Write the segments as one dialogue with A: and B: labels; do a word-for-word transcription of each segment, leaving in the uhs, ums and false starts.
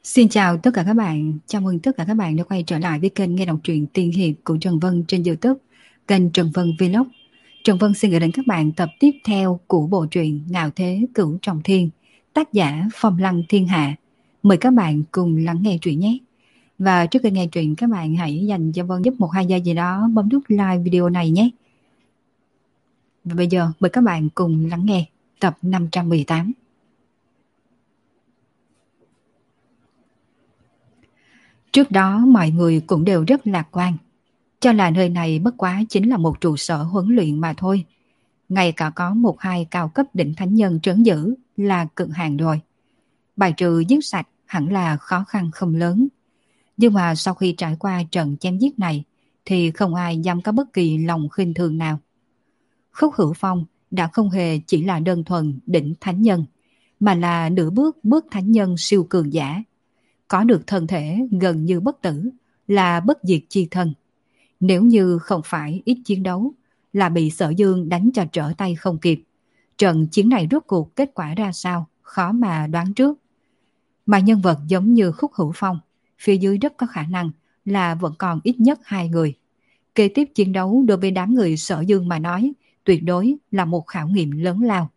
A: Xin chào tất cả các bạn, chào mừng tất cả các bạn đã quay trở lại với kênh nghe đọc truyện tiên hiệp của Trần Vân trên YouTube, kênh Trần Vân Vlog. Trần Vân xin gửi đến các bạn tập tiếp theo của bộ truyện Ngạo Thế Cửu Trọng Thiên, tác giả Phong Lăng Thiên Hạ. Mời các bạn cùng lắng nghe truyện nhé. Và trước khi nghe truyện, các bạn hãy dành cho Vân giúp một hai giây gì đó bấm nút like video này nhé. Và bây giờ mời các bạn cùng lắng nghe tập năm trăm mười tám. Trước đó mọi người cũng đều rất lạc quan, cho là nơi này bất quá chính là một trụ sở huấn luyện mà thôi. Ngay cả có một hai cao cấp đỉnh thánh nhân trấn giữ là cực hạn rồi. Bài trừ giết sạch hẳn là khó khăn không lớn. Nhưng mà sau khi trải qua trận chém giết này thì không ai dám có bất kỳ lòng khinh thường nào. Khúc Hữu Phong đã không hề chỉ là đơn thuần đỉnh thánh nhân, mà là nửa bước bước thánh nhân siêu cường giả. Có được thân thể gần như bất tử, là bất diệt chi thân. Nếu như không phải ít chiến đấu, là bị Sở Dương đánh cho trở tay không kịp. Trận chiến này rốt cuộc kết quả ra sao, khó mà đoán trước. Mà nhân vật giống như Khúc Hữu Phong, phía dưới rất có khả năng là vẫn còn ít nhất hai người. Kế tiếp chiến đấu đối với đám người Sở Dương mà nói, tuyệt đối là một khảo nghiệm lớn lao.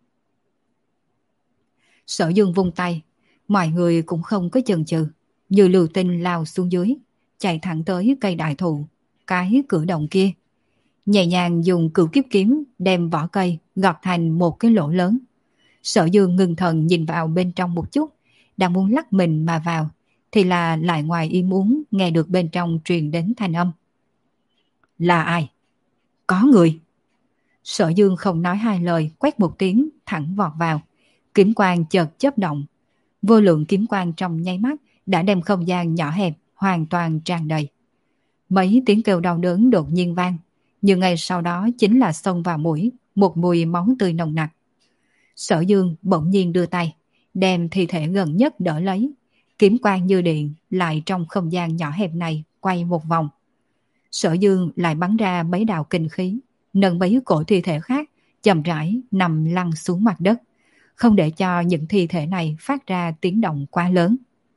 A: Sở Dương vung tay, mọi người cũng không có chần chừ, như lưu tinh lao xuống dưới, chạy thẳng tới cây đại thụ, cái cử động kia. Nhẹ nhàng dùng cửu kiếp kiếm đem vỏ cây gọt thành một cái lỗ lớn. Sở Dương ngưng thần nhìn vào bên trong một chút, đang muốn lắc mình mà vào, thì là lại ngoài ý muốn nghe được bên trong truyền đến thanh âm. Là ai? Có người. Sở Dương không nói hai lời, quét một tiếng thẳng vọt vào. Kiếm quang chợt chớp động, vô lượng kiếm quang trong nháy mắt đã đem không gian nhỏ hẹp hoàn toàn tràn đầy. Mấy tiếng kêu đau đớn đột nhiên vang, nhưng ngay sau đó chính là xông vào mũi một mùi máu tươi nồng nặc. Sở Dương bỗng nhiên đưa tay, đem thi thể gần nhất đỡ lấy, kiếm quang như điện lại trong không gian nhỏ hẹp này quay một vòng. Sở Dương lại bắn ra mấy đạo kinh khí, nâng mấy cổ thi thể khác chậm rãi nằm lăn xuống mặt đất, không để cho những thi thể này phát ra tiếng động quá lớn.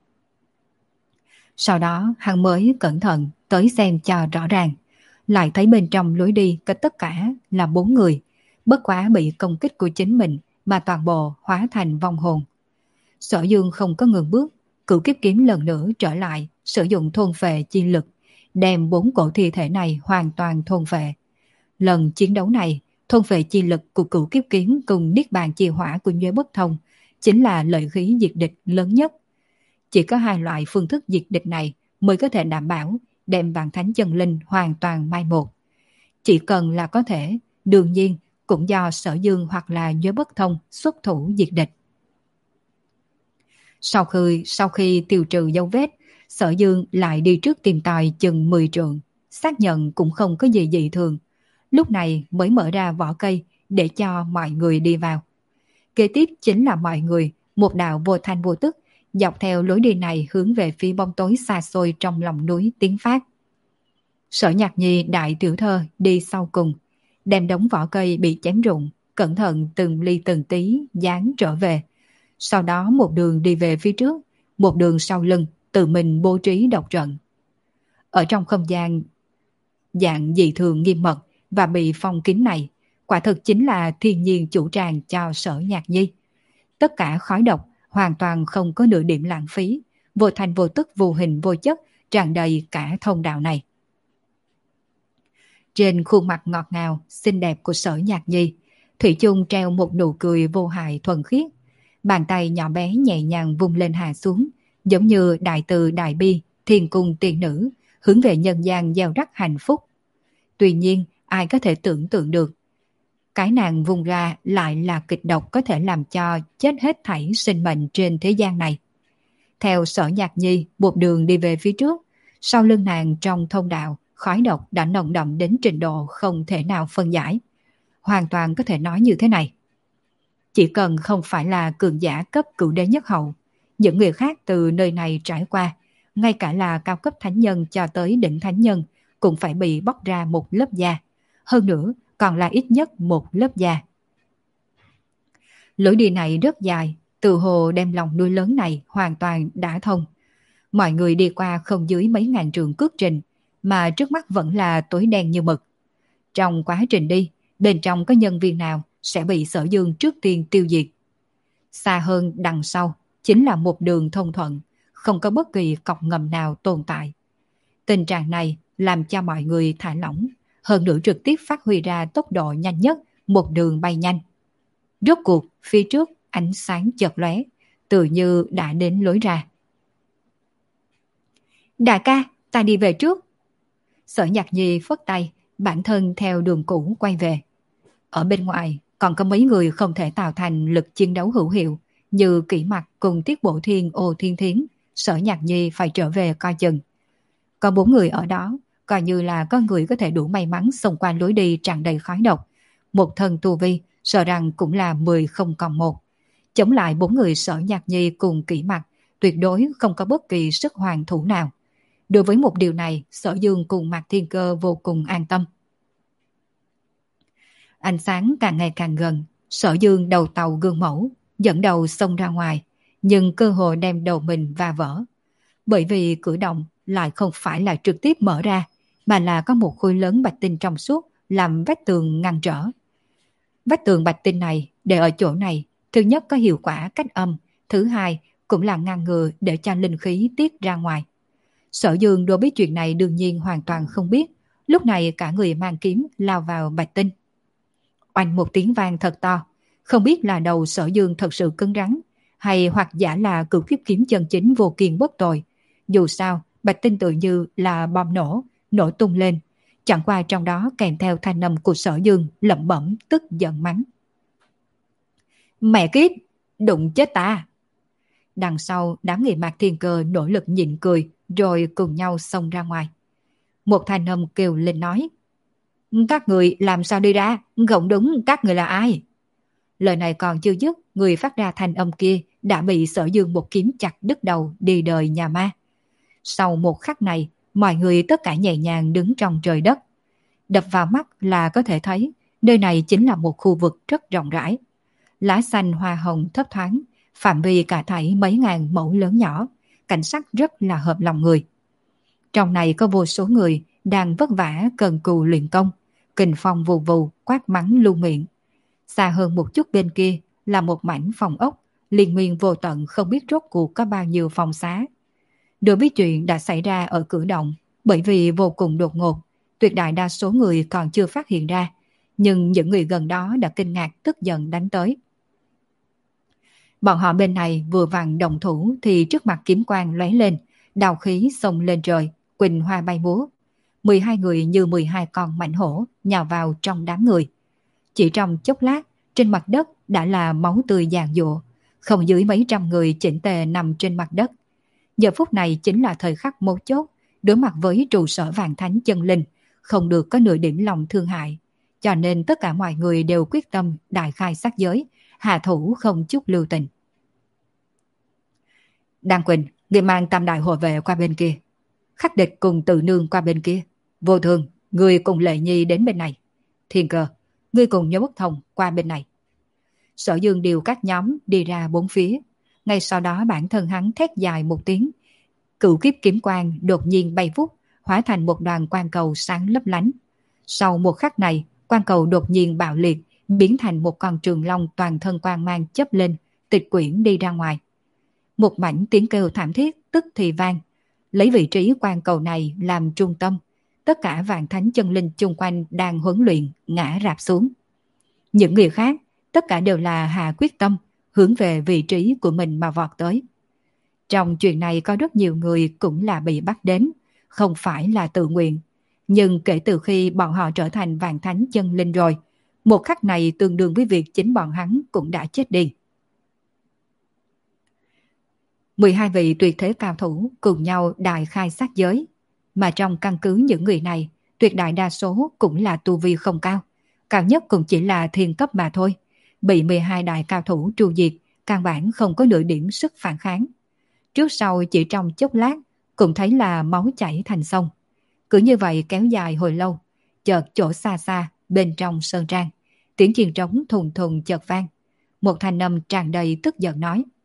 A: Sau đó hắn mới cẩn thận tới xem cho rõ ràng, lại thấy bên trong lối đi có tất cả là bốn người, bất quá bị công kích của chính mình mà toàn bộ hóa thành vong hồn. Sở Dương không có ngừng bước, cửu kiếp kiếm lần nữa trở lại, sử dụng thôn phệ chi lực, đem bốn cổ thi thể này hoàn toàn thôn phệ. Lần chiến đấu này, thôn phệ chi lực của cửu kiếp kiếm cùng niết bàn chi hỏa của Nhuế Bất Thông chính là lợi khí diệt địch lớn nhất. Chỉ có hai loại phương thức diệt địch này mới có thể đảm bảo đem vạn thánh chân linh hoàn toàn mai một. Chỉ cần là có thể, đương nhiên cũng do Sở Dương hoặc là Nhuế Bất Thông xuất thủ diệt địch. Sau khi, sau khi tiêu trừ dấu vết, Sở Dương lại đi trước tìm tòi chừng mười trượng, xác nhận cũng không có gì dị thường. Lúc này mới mở ra vỏ cây để cho mọi người đi vào. Kế tiếp chính là mọi người, một đạo vô thanh vô tức, dọc theo lối đi này hướng về phía bóng tối xa xôi trong lòng núi tiến phát. Sở Nhạc Nhi đại tiểu thơ đi sau cùng, đem đống vỏ cây bị chém rụng, cẩn thận từng ly từng tí dán trở về. Sau đó một đường đi về phía trước, một đường sau lưng tự mình bố trí độc trận. Ở trong không gian dạng dị thường nghiêm mật và bị phong kín này, quả thực chính là thiên nhiên chủ tràng cho Sở Nhạc Nhi. Tất cả khói độc hoàn toàn không có nửa điểm lãng phí, vô thành vô tức vô hình vô chất tràn đầy cả thông đạo này. Trên khuôn mặt ngọt ngào, xinh đẹp của Sở Nhạc Nhi, thủy chung treo một nụ cười vô hại thuần khiết. Bàn tay nhỏ bé nhẹ nhàng vung lên hạ xuống, giống như đại từ đại bi, thiên cung tiên nữ, hướng về nhân gian gieo rắc hạnh phúc. Tuy nhiên, ai có thể tưởng tượng được, cái nàng vùng ra lại là kịch độc có thể làm cho chết hết thảy sinh mệnh trên thế gian này. Theo Sở Nhạc Nhi một đường đi về phía trước, sau lưng nàng trong thông đạo, khói độc đã nồng đậm đến trình độ không thể nào phân giải. Hoàn toàn có thể nói như thế này. Chỉ cần không phải là cường giả cấp cửu đế nhất hậu, những người khác từ nơi này trải qua, ngay cả là cao cấp thánh nhân cho tới đỉnh thánh nhân, cũng phải bị bóc ra một lớp da. Hơn nữa, còn là ít nhất một lớp da. Lối đi này rất dài, Từ hồ đem lòng núi lớn này hoàn toàn đã thông. Mọi người đi qua không dưới mấy ngàn trường cước trình, mà trước mắt vẫn là tối đen như mực. Trong quá trình đi, bên trong có nhân viên nào sẽ bị Sở Dương trước tiên tiêu diệt. Xa hơn đằng sau chính là một đường thông thuận, không có bất kỳ cọc ngầm nào tồn tại. Tình trạng này làm cho mọi người thả lỏng, hơn nữa trực tiếp phát huy ra tốc độ nhanh nhất, một đường bay nhanh. Rốt cuộc, phía trước ánh sáng chợt lóe, tự như đã đến lối ra. Đại ca, ta đi về trước. Sở Nhạc Nhi phất tay, bản thân theo đường cũ quay về. Ở bên ngoài còn có mấy người không thể tạo thành lực chiến đấu hữu hiệu, như Kỷ Mặc cùng Tiết Bộ Thiên, Ô Thiên Thiến. Sở Nhạc Nhi phải trở về coi chừng. Có bốn người ở đó, coi như là có người có thể đủ may mắn xông qua lối đi tràn đầy khói độc. Một thân tu vi, sợ rằng cũng là mười không còn một. Chống lại bốn người Sở Nhạc Nhi cùng Kỷ Mặc, tuyệt đối không có bất kỳ sức hoàn thủ nào. Đối với một điều này, Sở Dương cùng Mạc Thiên Cơ vô cùng an tâm. Ánh sáng càng ngày càng gần, Sở Dương đầu tàu gương mẫu, dẫn đầu xông ra ngoài, nhưng cơ hội đem đầu mình va vỡ. Bởi vì cử động lại không phải là trực tiếp mở ra, mà là có một khối lớn bạch tinh trong suốt làm vách tường ngăn trở. Vách tường bạch tinh này để ở chỗ này, thứ nhất có hiệu quả cách âm, thứ hai cũng là ngăn ngừa để cho linh khí tiết ra ngoài. Sở Dương đối với chuyện này đương nhiên hoàn toàn không biết, lúc này cả người mang kiếm lao vào bạch tinh. Oanh một tiếng vang thật to, không biết là đầu Sở Dương thật sự cứng rắn, hay hoặc giả là cửu kiếp kiếm chân chính vô kiên bất tồi. Dù sao, bạch tinh tự như là bom nổ, nổ tung lên, chẳng qua trong đó kèm theo thanh âm của Sở Dương lẩm bẩm tức giận mắng. Mẹ kiếp, đụng chết ta! Đằng sau đám người Mạc Thiên Cơ nỗ lực nhịn cười, rồi cùng nhau xông ra ngoài. Một thanh âm kêu lên nói, các người làm sao đi ra, không đúng các người là ai? Lời này còn chưa dứt, người phát ra thanh âm kia đã bị Sở Dương một kiếm chặt đứt đầu đi đời nhà ma. Sau một khắc này, mọi người tất cả nhẹ nhàng đứng trong trời đất. Đập vào mắt là có thể thấy, nơi này chính là một khu vực rất rộng rãi. Lá xanh hoa hồng thấp thoáng, phạm vi cả thảy mấy ngàn mẫu lớn nhỏ, cảnh sắc rất là hợp lòng người. Trong này có vô số người đang vất vả cần cù luyện công, kình phong vù vù quát mắng lưu miệng. Xa hơn một chút bên kia là một mảnh phòng ốc, liên miên vô tận không biết rốt cuộc có bao nhiêu phòng xá. Đối với chuyện đã xảy ra ở cử động, bởi vì vô cùng đột ngột, tuyệt đại đa số người còn chưa phát hiện ra, nhưng những người gần đó đã kinh ngạc tức giận đánh tới. Bọn họ bên này vừa vặn đồng thủ thì trước mặt kiếm quang lóe lên, đào khí xông lên trời, quỳnh hoa bay múa. mười hai người như mười hai con mãnh hổ nhào vào trong đám người. Chỉ trong chốc lát, trên mặt đất đã là máu tươi giàn giụa, không dưới mấy trăm người chỉnh tề nằm trên mặt đất. Giờ phút này chính là thời khắc mấu chốt, đối mặt với trụ sở Vạn Thánh chân linh, không được có nửa điểm lòng thương hại. Cho nên tất cả mọi người đều quyết tâm đại khai sát giới, hạ thủ không chút lưu tình. Đan Quỳnh, người mang tam đại hộ vệ qua bên kia. Khắc Địch cùng Tự Nương qua bên kia. Vô Thường, người cùng Lệ Nhi đến bên này. Thiên Cơ, người cùng Nhớ Bất Thông qua bên này. Sở Dương điều các nhóm đi ra bốn phía. Ngay sau đó bản thân hắn thét dài một tiếng. Cửu kiếp kiếm quang đột nhiên bay vút, hóa thành một đoàn quang cầu sáng lấp lánh. Sau một khắc này, quang cầu đột nhiên bạo liệt, biến thành một con trường long toàn thân quang mang chớp lên, tịch quyển đi ra ngoài. Một mảnh tiếng kêu thảm thiết tức thì vang. Lấy vị trí quang cầu này làm trung tâm, tất cả Vạn Thánh chân linh chung quanh đang huấn luyện ngã rạp xuống. Những người khác tất cả đều là hạ quyết tâm hướng về vị trí của mình mà vọt tới. Trong chuyện này có rất nhiều người cũng là bị bắt đến, không phải là tự nguyện. Nhưng kể từ khi bọn họ trở thành Vạn Thánh chân linh rồi, một khắc này tương đương với việc chính bọn hắn cũng đã chết đi. mười hai vị tuyệt thế cao thủ cùng nhau đại khai sát giới, mà trong căn cứ những người này, tuyệt đại đa số cũng là tu vi không cao, cao nhất cũng chỉ là thiên cấp mà thôi, bị mười hai đại cao thủ tru diệt, căn bản không có nửa điểm sức phản kháng. Trước sau chỉ trong chốc lát, cũng thấy là máu chảy thành sông. Cứ như vậy kéo dài hồi lâu, chợt chỗ xa xa, bên trong sơn trang, tiếng chiên trống thùng thùng chợt vang. Một thanh âm tràn đầy tức giận nói,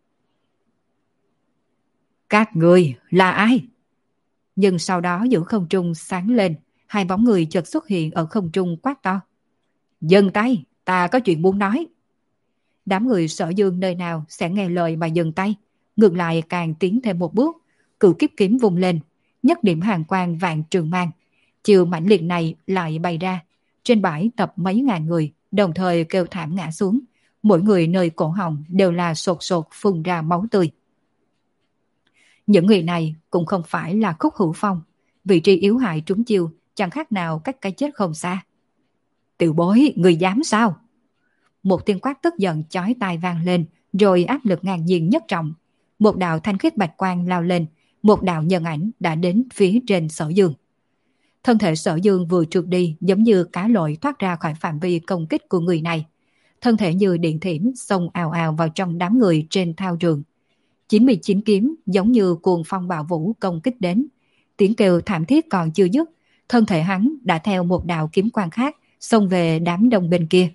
A: Các người là ai? Nhưng sau đó giữa không trung sáng lên, hai bóng người chợt xuất hiện ở không trung quát to. Dừng tay, ta có chuyện muốn nói. Đám người Sở Dương nơi nào sẽ nghe lời mà dừng tay, ngược lại càng tiến thêm một bước, cửu kiếp kiếm vung lên, nhất điểm hàn quang vạn trường mang. Chiều mãnh liệt này lại bày ra, trên bãi tập mấy ngàn người, đồng thời kêu thảm ngã xuống, mỗi người nơi cổ họng đều là sột sột phun ra máu tươi. Những người này cũng không phải là Khúc Hữu Phong, vị trí yếu hại trúng chiêu chẳng khác nào cách cái chết không xa. Tiểu bối, người dám sao? Một tiếng quát tức giận chói tai vang lên, rồi áp lực ngang nhiên nhất trọng. Một đạo thanh khiết bạch quang lao lên, một đạo nhân ảnh đã đến phía trên Sở Dương. Thân thể Sở Dương vừa trượt đi giống như cá lội thoát ra khỏi phạm vi công kích của người này. Thân thể như điện thiểm xông ào ào vào trong đám người trên thao trường. chín mươi chín kiếm giống như cuồng phong bạo vũ công kích đến. Tiếng kêu thảm thiết còn chưa dứt, thân thể hắn đã theo một đạo kiếm quang khác xông về đám đông bên kia.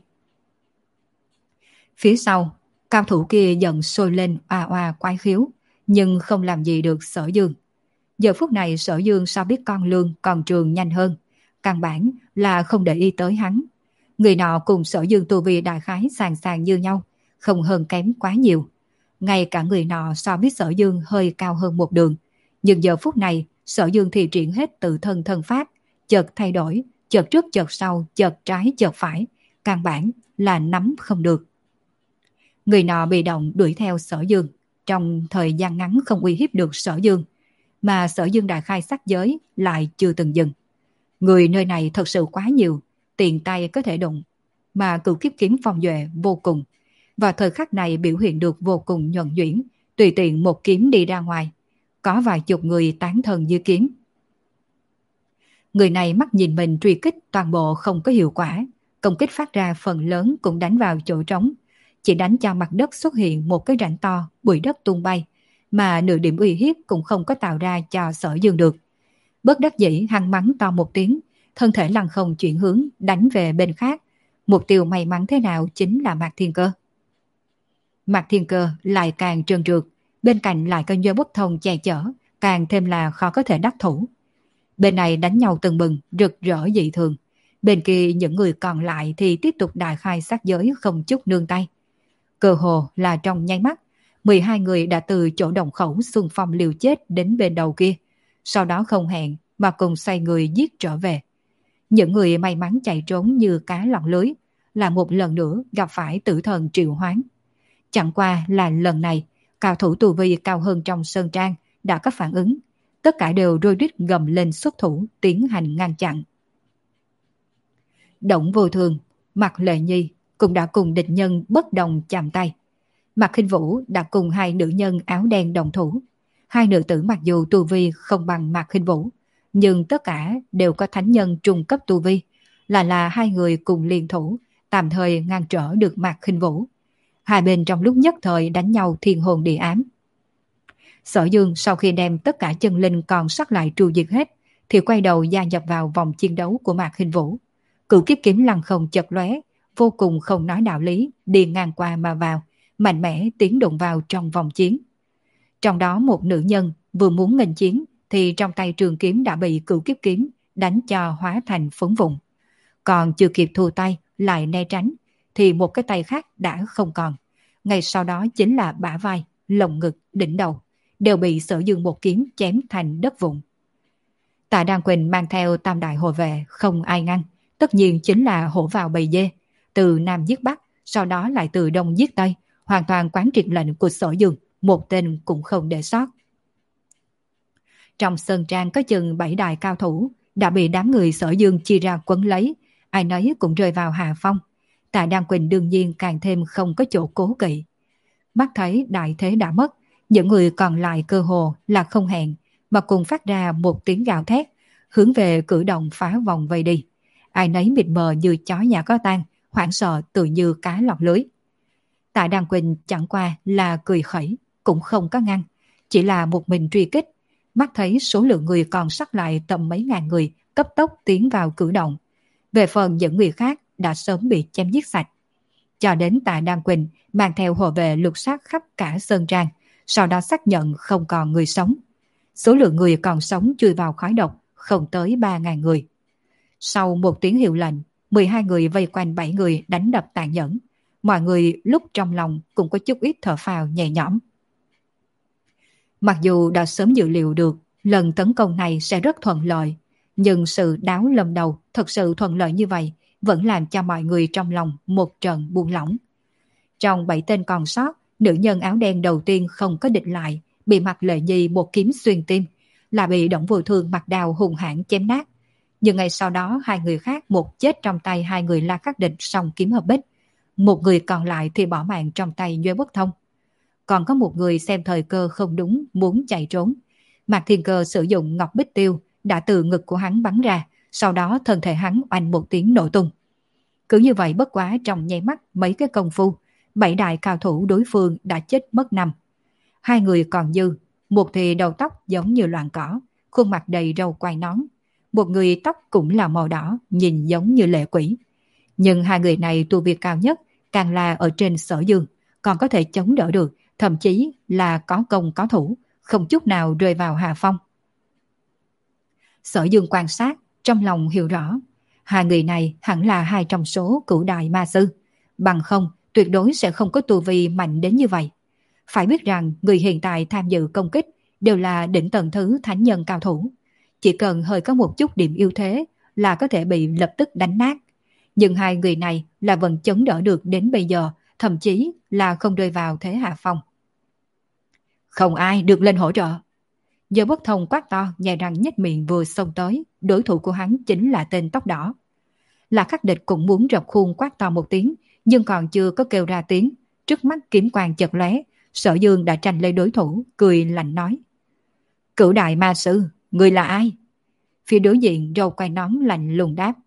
A: Phía sau, cao thủ kia giận sôi lên oa oa quái khiếu, nhưng không làm gì được Sở Dương. Giờ phút này Sở Dương sao biết con lương còn trường nhanh hơn, căn bản là không để ý tới hắn. Người nọ cùng Sở Dương tu vi đại khái sàn sàn như nhau, không hơn kém quá nhiều. Ngay cả người nọ so với Sở Dương hơi cao hơn một đường, nhưng giờ phút này Sở Dương thì triển hết tự thân thân pháp, chợt thay đổi, chợt trước chợt sau, chợt trái chợt phải, căn bản là nắm không được. Người nọ bị động đuổi theo Sở Dương, trong thời gian ngắn không uy hiếp được Sở Dương, mà Sở Dương đại khai sắc giới lại chưa từng dừng. Người nơi này thật sự quá nhiều, tiền tay có thể đụng, mà cửu kiếp kiếm phong duệ vô cùng. Vào thời khắc này biểu hiện được vô cùng nhuần nhuyễn, tùy tiện một kiếm đi ra ngoài. Có vài chục người tán thần như kiếm. Người này mắt nhìn mình truy kích toàn bộ không có hiệu quả, công kích phát ra phần lớn cũng đánh vào chỗ trống, chỉ đánh cho mặt đất xuất hiện một cái rãnh to, bụi đất tung bay, mà nửa điểm uy hiếp cũng không có tạo ra cho Sở Dương được. Bất đắc dĩ hắn mắng to một tiếng, thân thể lăng không chuyển hướng đánh về bên khác. Mục tiêu may mắn thế nào chính là Mạc Thiên Cơ. Mạc Thiên Cơ lại càng trơn trượt, bên cạnh lại có Nhơ Bất Thông che chở, càng thêm là khó có thể đắc thủ. Bên này đánh nhau tưng bừng, rực rỡ dị thường. Bên kia những người còn lại thì tiếp tục đại khai sát giới không chút nương tay. Cơ hồ là trong nháy mắt, mười hai người đã từ chỗ đồng khẩu xung phong liều chết đến bên đầu kia, sau đó không hẹn mà cùng xoay người giết trở về. Những người may mắn chạy trốn như cá lọt lưới, là một lần nữa gặp phải tử thần triệu hoán. Chẳng qua là lần này, cao thủ tu vi cao hơn trong sơn trang đã có phản ứng, tất cả đều rôi rít gầm lên xuất thủ tiến hành ngăn chặn. Động Vô Thường, Mạc Lệ Nhi cũng đã cùng địch nhân bất đồng chạm tay. Mạc Khinh Vũ đã cùng hai nữ nhân áo đen đồng thủ. Hai nữ tử mặc dù tu vi không bằng Mạc Khinh Vũ, nhưng tất cả đều có thánh nhân trung cấp tu vi, là là hai người cùng liên thủ, tạm thời ngăn trở được Mạc Khinh Vũ. Hai bên trong lúc nhất thời đánh nhau thiên hồn địa ám. Sở Dương sau khi đem tất cả chân linh còn sót lại tru diệt hết, thì quay đầu gia nhập vào vòng chiến đấu của Mạc Khinh Vũ. Cửu kiếp kiếm lăng không chật lóe, vô cùng không nói đạo lý, đi ngang qua mà vào, mạnh mẽ tiến đụng vào trong vòng chiến. Trong đó một nữ nhân vừa muốn nghênh chiến, thì trong tay trường kiếm đã bị cửu kiếp kiếm đánh cho hóa thành phấn vụn. Còn chưa kịp thu tay lại né tránh, thì một cái tay khác đã không còn. Ngay sau đó chính là bả vai, lồng ngực, đỉnh đầu, đều bị Sở Dương một kiếm chém thành đất vụn. Tạ Đan Quỳnh mang theo tam đại hộ vệ không ai ngăn, tất nhiên chính là hổ vào bầy dê, từ Nam giết Bắc, sau đó lại từ Đông giết Tây, hoàn toàn quán triệt lệnh của Sở Dương, một tên cũng không để sót. Trong sơn trang có chừng bảy đại cao thủ đã bị đám người Sở Dương chia ra quấn lấy, ai nấy cũng rơi vào hạ phong. Tạ Đan Quỳnh đương nhiên càng thêm không có chỗ cố kỵ. Mắt thấy đại thế đã mất, những người còn lại cơ hồ là không hẹn mà cùng phát ra một tiếng gào thét, hướng về cử động phá vòng vây đi. Ai nấy mịt mờ như chó nhà có tang, hoảng sợ tự như cá lọt lưới. Tạ Đan Quỳnh chẳng qua là cười khẩy, cũng không có ngăn, chỉ là một mình truy kích. Mắt thấy số lượng người còn sót lại tầm mấy ngàn người cấp tốc tiến vào cử động. Về phần những người khác đã sớm bị chém giết sạch. Cho đến Tạ Đan Quỳnh mang theo hộ vệ lục soát khắp cả sơn trang, sau đó xác nhận không còn người sống. Số lượng người còn sống chui vào khói độc không tới ba nghìn người. Sau một tiếng hiệu lệnh, mười hai người vây quanh bảy người đánh đập tàn nhẫn. Mọi người lúc trong lòng cũng có chút ít thở phào nhẹ nhõm. Mặc dù đã sớm dự liệu được lần tấn công này sẽ rất thuận lợi, nhưng sự đáo lâm đầu thật sự thuận lợi như vậy vẫn làm cho mọi người trong lòng một trận buông lỏng. Trong bảy tên còn sót, nữ nhân áo đen đầu tiên không có địch lại, bị Mạc Lệ Nhi một kiếm xuyên tim, là bị Đổng Vô Thương mặc đao hung hãn chém nát. Nhưng ngày sau đó hai người khác một chết trong tay hai người La Khắc Địch song kiếm hợp bích, một người còn lại thì bỏ mạng trong tay Nhuế Bất Thông. Còn có một người xem thời cơ không đúng muốn chạy trốn. Mạc Thiên Cơ sử dụng Ngọc Bích Tiêu đã từ ngực của hắn bắn ra, sau đó thân thể hắn oanh một tiếng nổ tung. Cứ như vậy bất quá trong nháy mắt mấy cái công phu, bảy đại cao thủ đối phương đã chết mất năm. Hai người còn dư, một thì đầu tóc giống như loạn cỏ, khuôn mặt đầy râu quai nón. Một người tóc cũng là màu đỏ, nhìn giống như lệ quỷ. Nhưng hai người này tu vi cao nhất, càng là ở trên Sở Dương, còn có thể chống đỡ được, thậm chí là có công có thủ, không chút nào rơi vào hạ phong. Sở Dương quan sát, trong lòng hiểu rõ, hai người này hẳn là hai trong số cửu đại ma sư, bằng không tuyệt đối sẽ không có tu vi mạnh đến như vậy. Phải biết rằng người hiện tại tham dự công kích đều là đỉnh tầng thứ thánh nhân cao thủ, chỉ cần hơi có một chút điểm ưu thế là có thể bị lập tức đánh nát. Nhưng hai người này là vẫn chống đỡ được đến bây giờ, thậm chí là không rơi vào thế hạ phong. Không ai được lên hỗ trợ. Giờ Bất Thông quát to, nhai răng nhếch miệng vừa xông tới, đối thủ của hắn chính là tên tóc đỏ. Là Khắc Địch cũng muốn rập khuôn quát to một tiếng, nhưng còn chưa có kêu ra tiếng, trước mắt kiếm quang chật lóe, Sở Dương đã tranh lấy đối thủ, cười lạnh nói: Cửu đại ma sư, người là ai? Phía đối diện râu quai nón lạnh lùng đáp: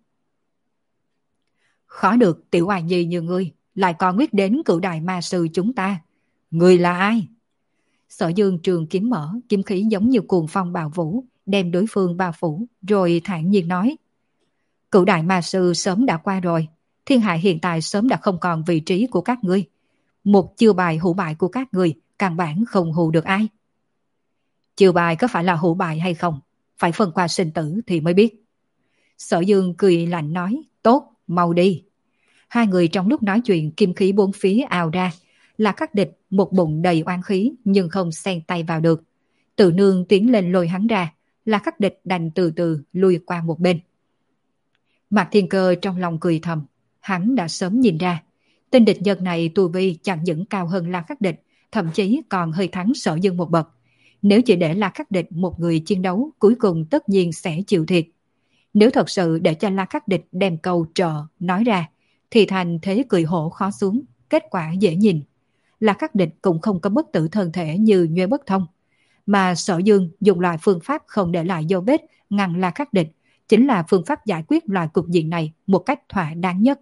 A: Khó được tiểu oai nhi như ngươi lại còn biết đến cửu đại ma sư chúng ta. Người là ai? Sở Dương trường kiếm mở, kiếm khí giống như cuồng phong bạo vũ, đem đối phương bao phủ, rồi thản nhiên nói: Cửu đại ma sư sớm đã qua rồi, thiên hạ hiện tại sớm đã không còn vị trí của các ngươi. Một chiêu bài hữu bại của các ngươi, căn bản không hù được ai. Chiêu bài có phải là hữu bại hay không, phải phân qua sinh tử thì mới biết. Sở Dương cười lạnh nói: Tốt, mau đi. Hai người trong lúc nói chuyện kim khí bốn phía ào ra, là Khắc Địch một bụng đầy oan khí nhưng không xen tay vào được. Tự nương tiến lên lôi hắn ra, là Khắc Địch đành từ từ lui qua một bên. Mạc Thiên Cơ trong lòng cười thầm, hắn đã sớm nhìn ra, tên địch nhân này tu vi chẳng những cao hơn La Khắc Địch, thậm chí còn hơi thắng Sở Dương một bậc. Nếu chỉ để La Khắc Địch một người chiến đấu, cuối cùng tất nhiên sẽ chịu thiệt. Nếu thật sự để cho La Khắc Địch đem câu trợ nói ra, thì thành thế cười hổ khó xuống, kết quả dễ nhìn. La Khắc Địch cũng không có bất tử thân thể như Nhuế Bất Thông, mà Sở Dương dùng loại phương pháp không để lại dấu vết ngăn La Khắc Địch, chính là phương pháp giải quyết loại cục diện này một cách thỏa đáng nhất.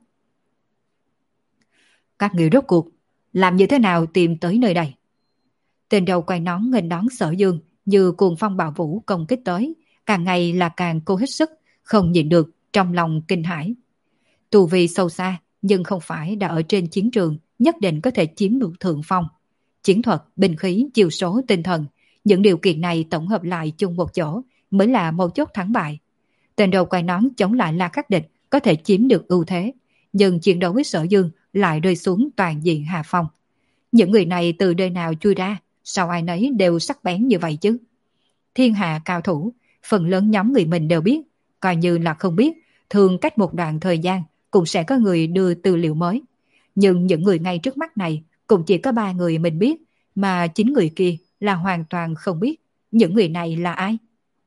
A: Các người rốt cuộc làm như thế nào tìm tới nơi đây? Tên đầu quay nón nghênh đón Sở Dương như cuồng phong bạo vũ công kích tới, càng ngày là càng cố hết sức, không nhịn được trong lòng kinh hãi. Tu vi sâu xa, nhưng không phải đã ở trên chiến trường nhất định có thể chiếm được thượng phong. Chiến thuật, binh khí, chiêu số, tinh thần, những điều kiện này tổng hợp lại chung một chỗ mới là mấu chốt thắng bại. Tên đầu quay nón chống lại La Khắc Địch có thể chiếm được ưu thế, nhưng chiến đấu với Sở Dương lại rơi xuống toàn diện hạ phong. Những người này từ nơi nào chui ra, sao ai nấy đều sắc bén như vậy chứ? Thiên hạ cao thủ, phần lớn nhóm người mình đều biết, coi như là không biết, thường cách một đoạn thời gian cũng sẽ có người đưa tư liệu mới. Nhưng những người ngay trước mắt này cũng chỉ có ba người mình biết, mà chín người kia là hoàn toàn không biết. Những người này là ai?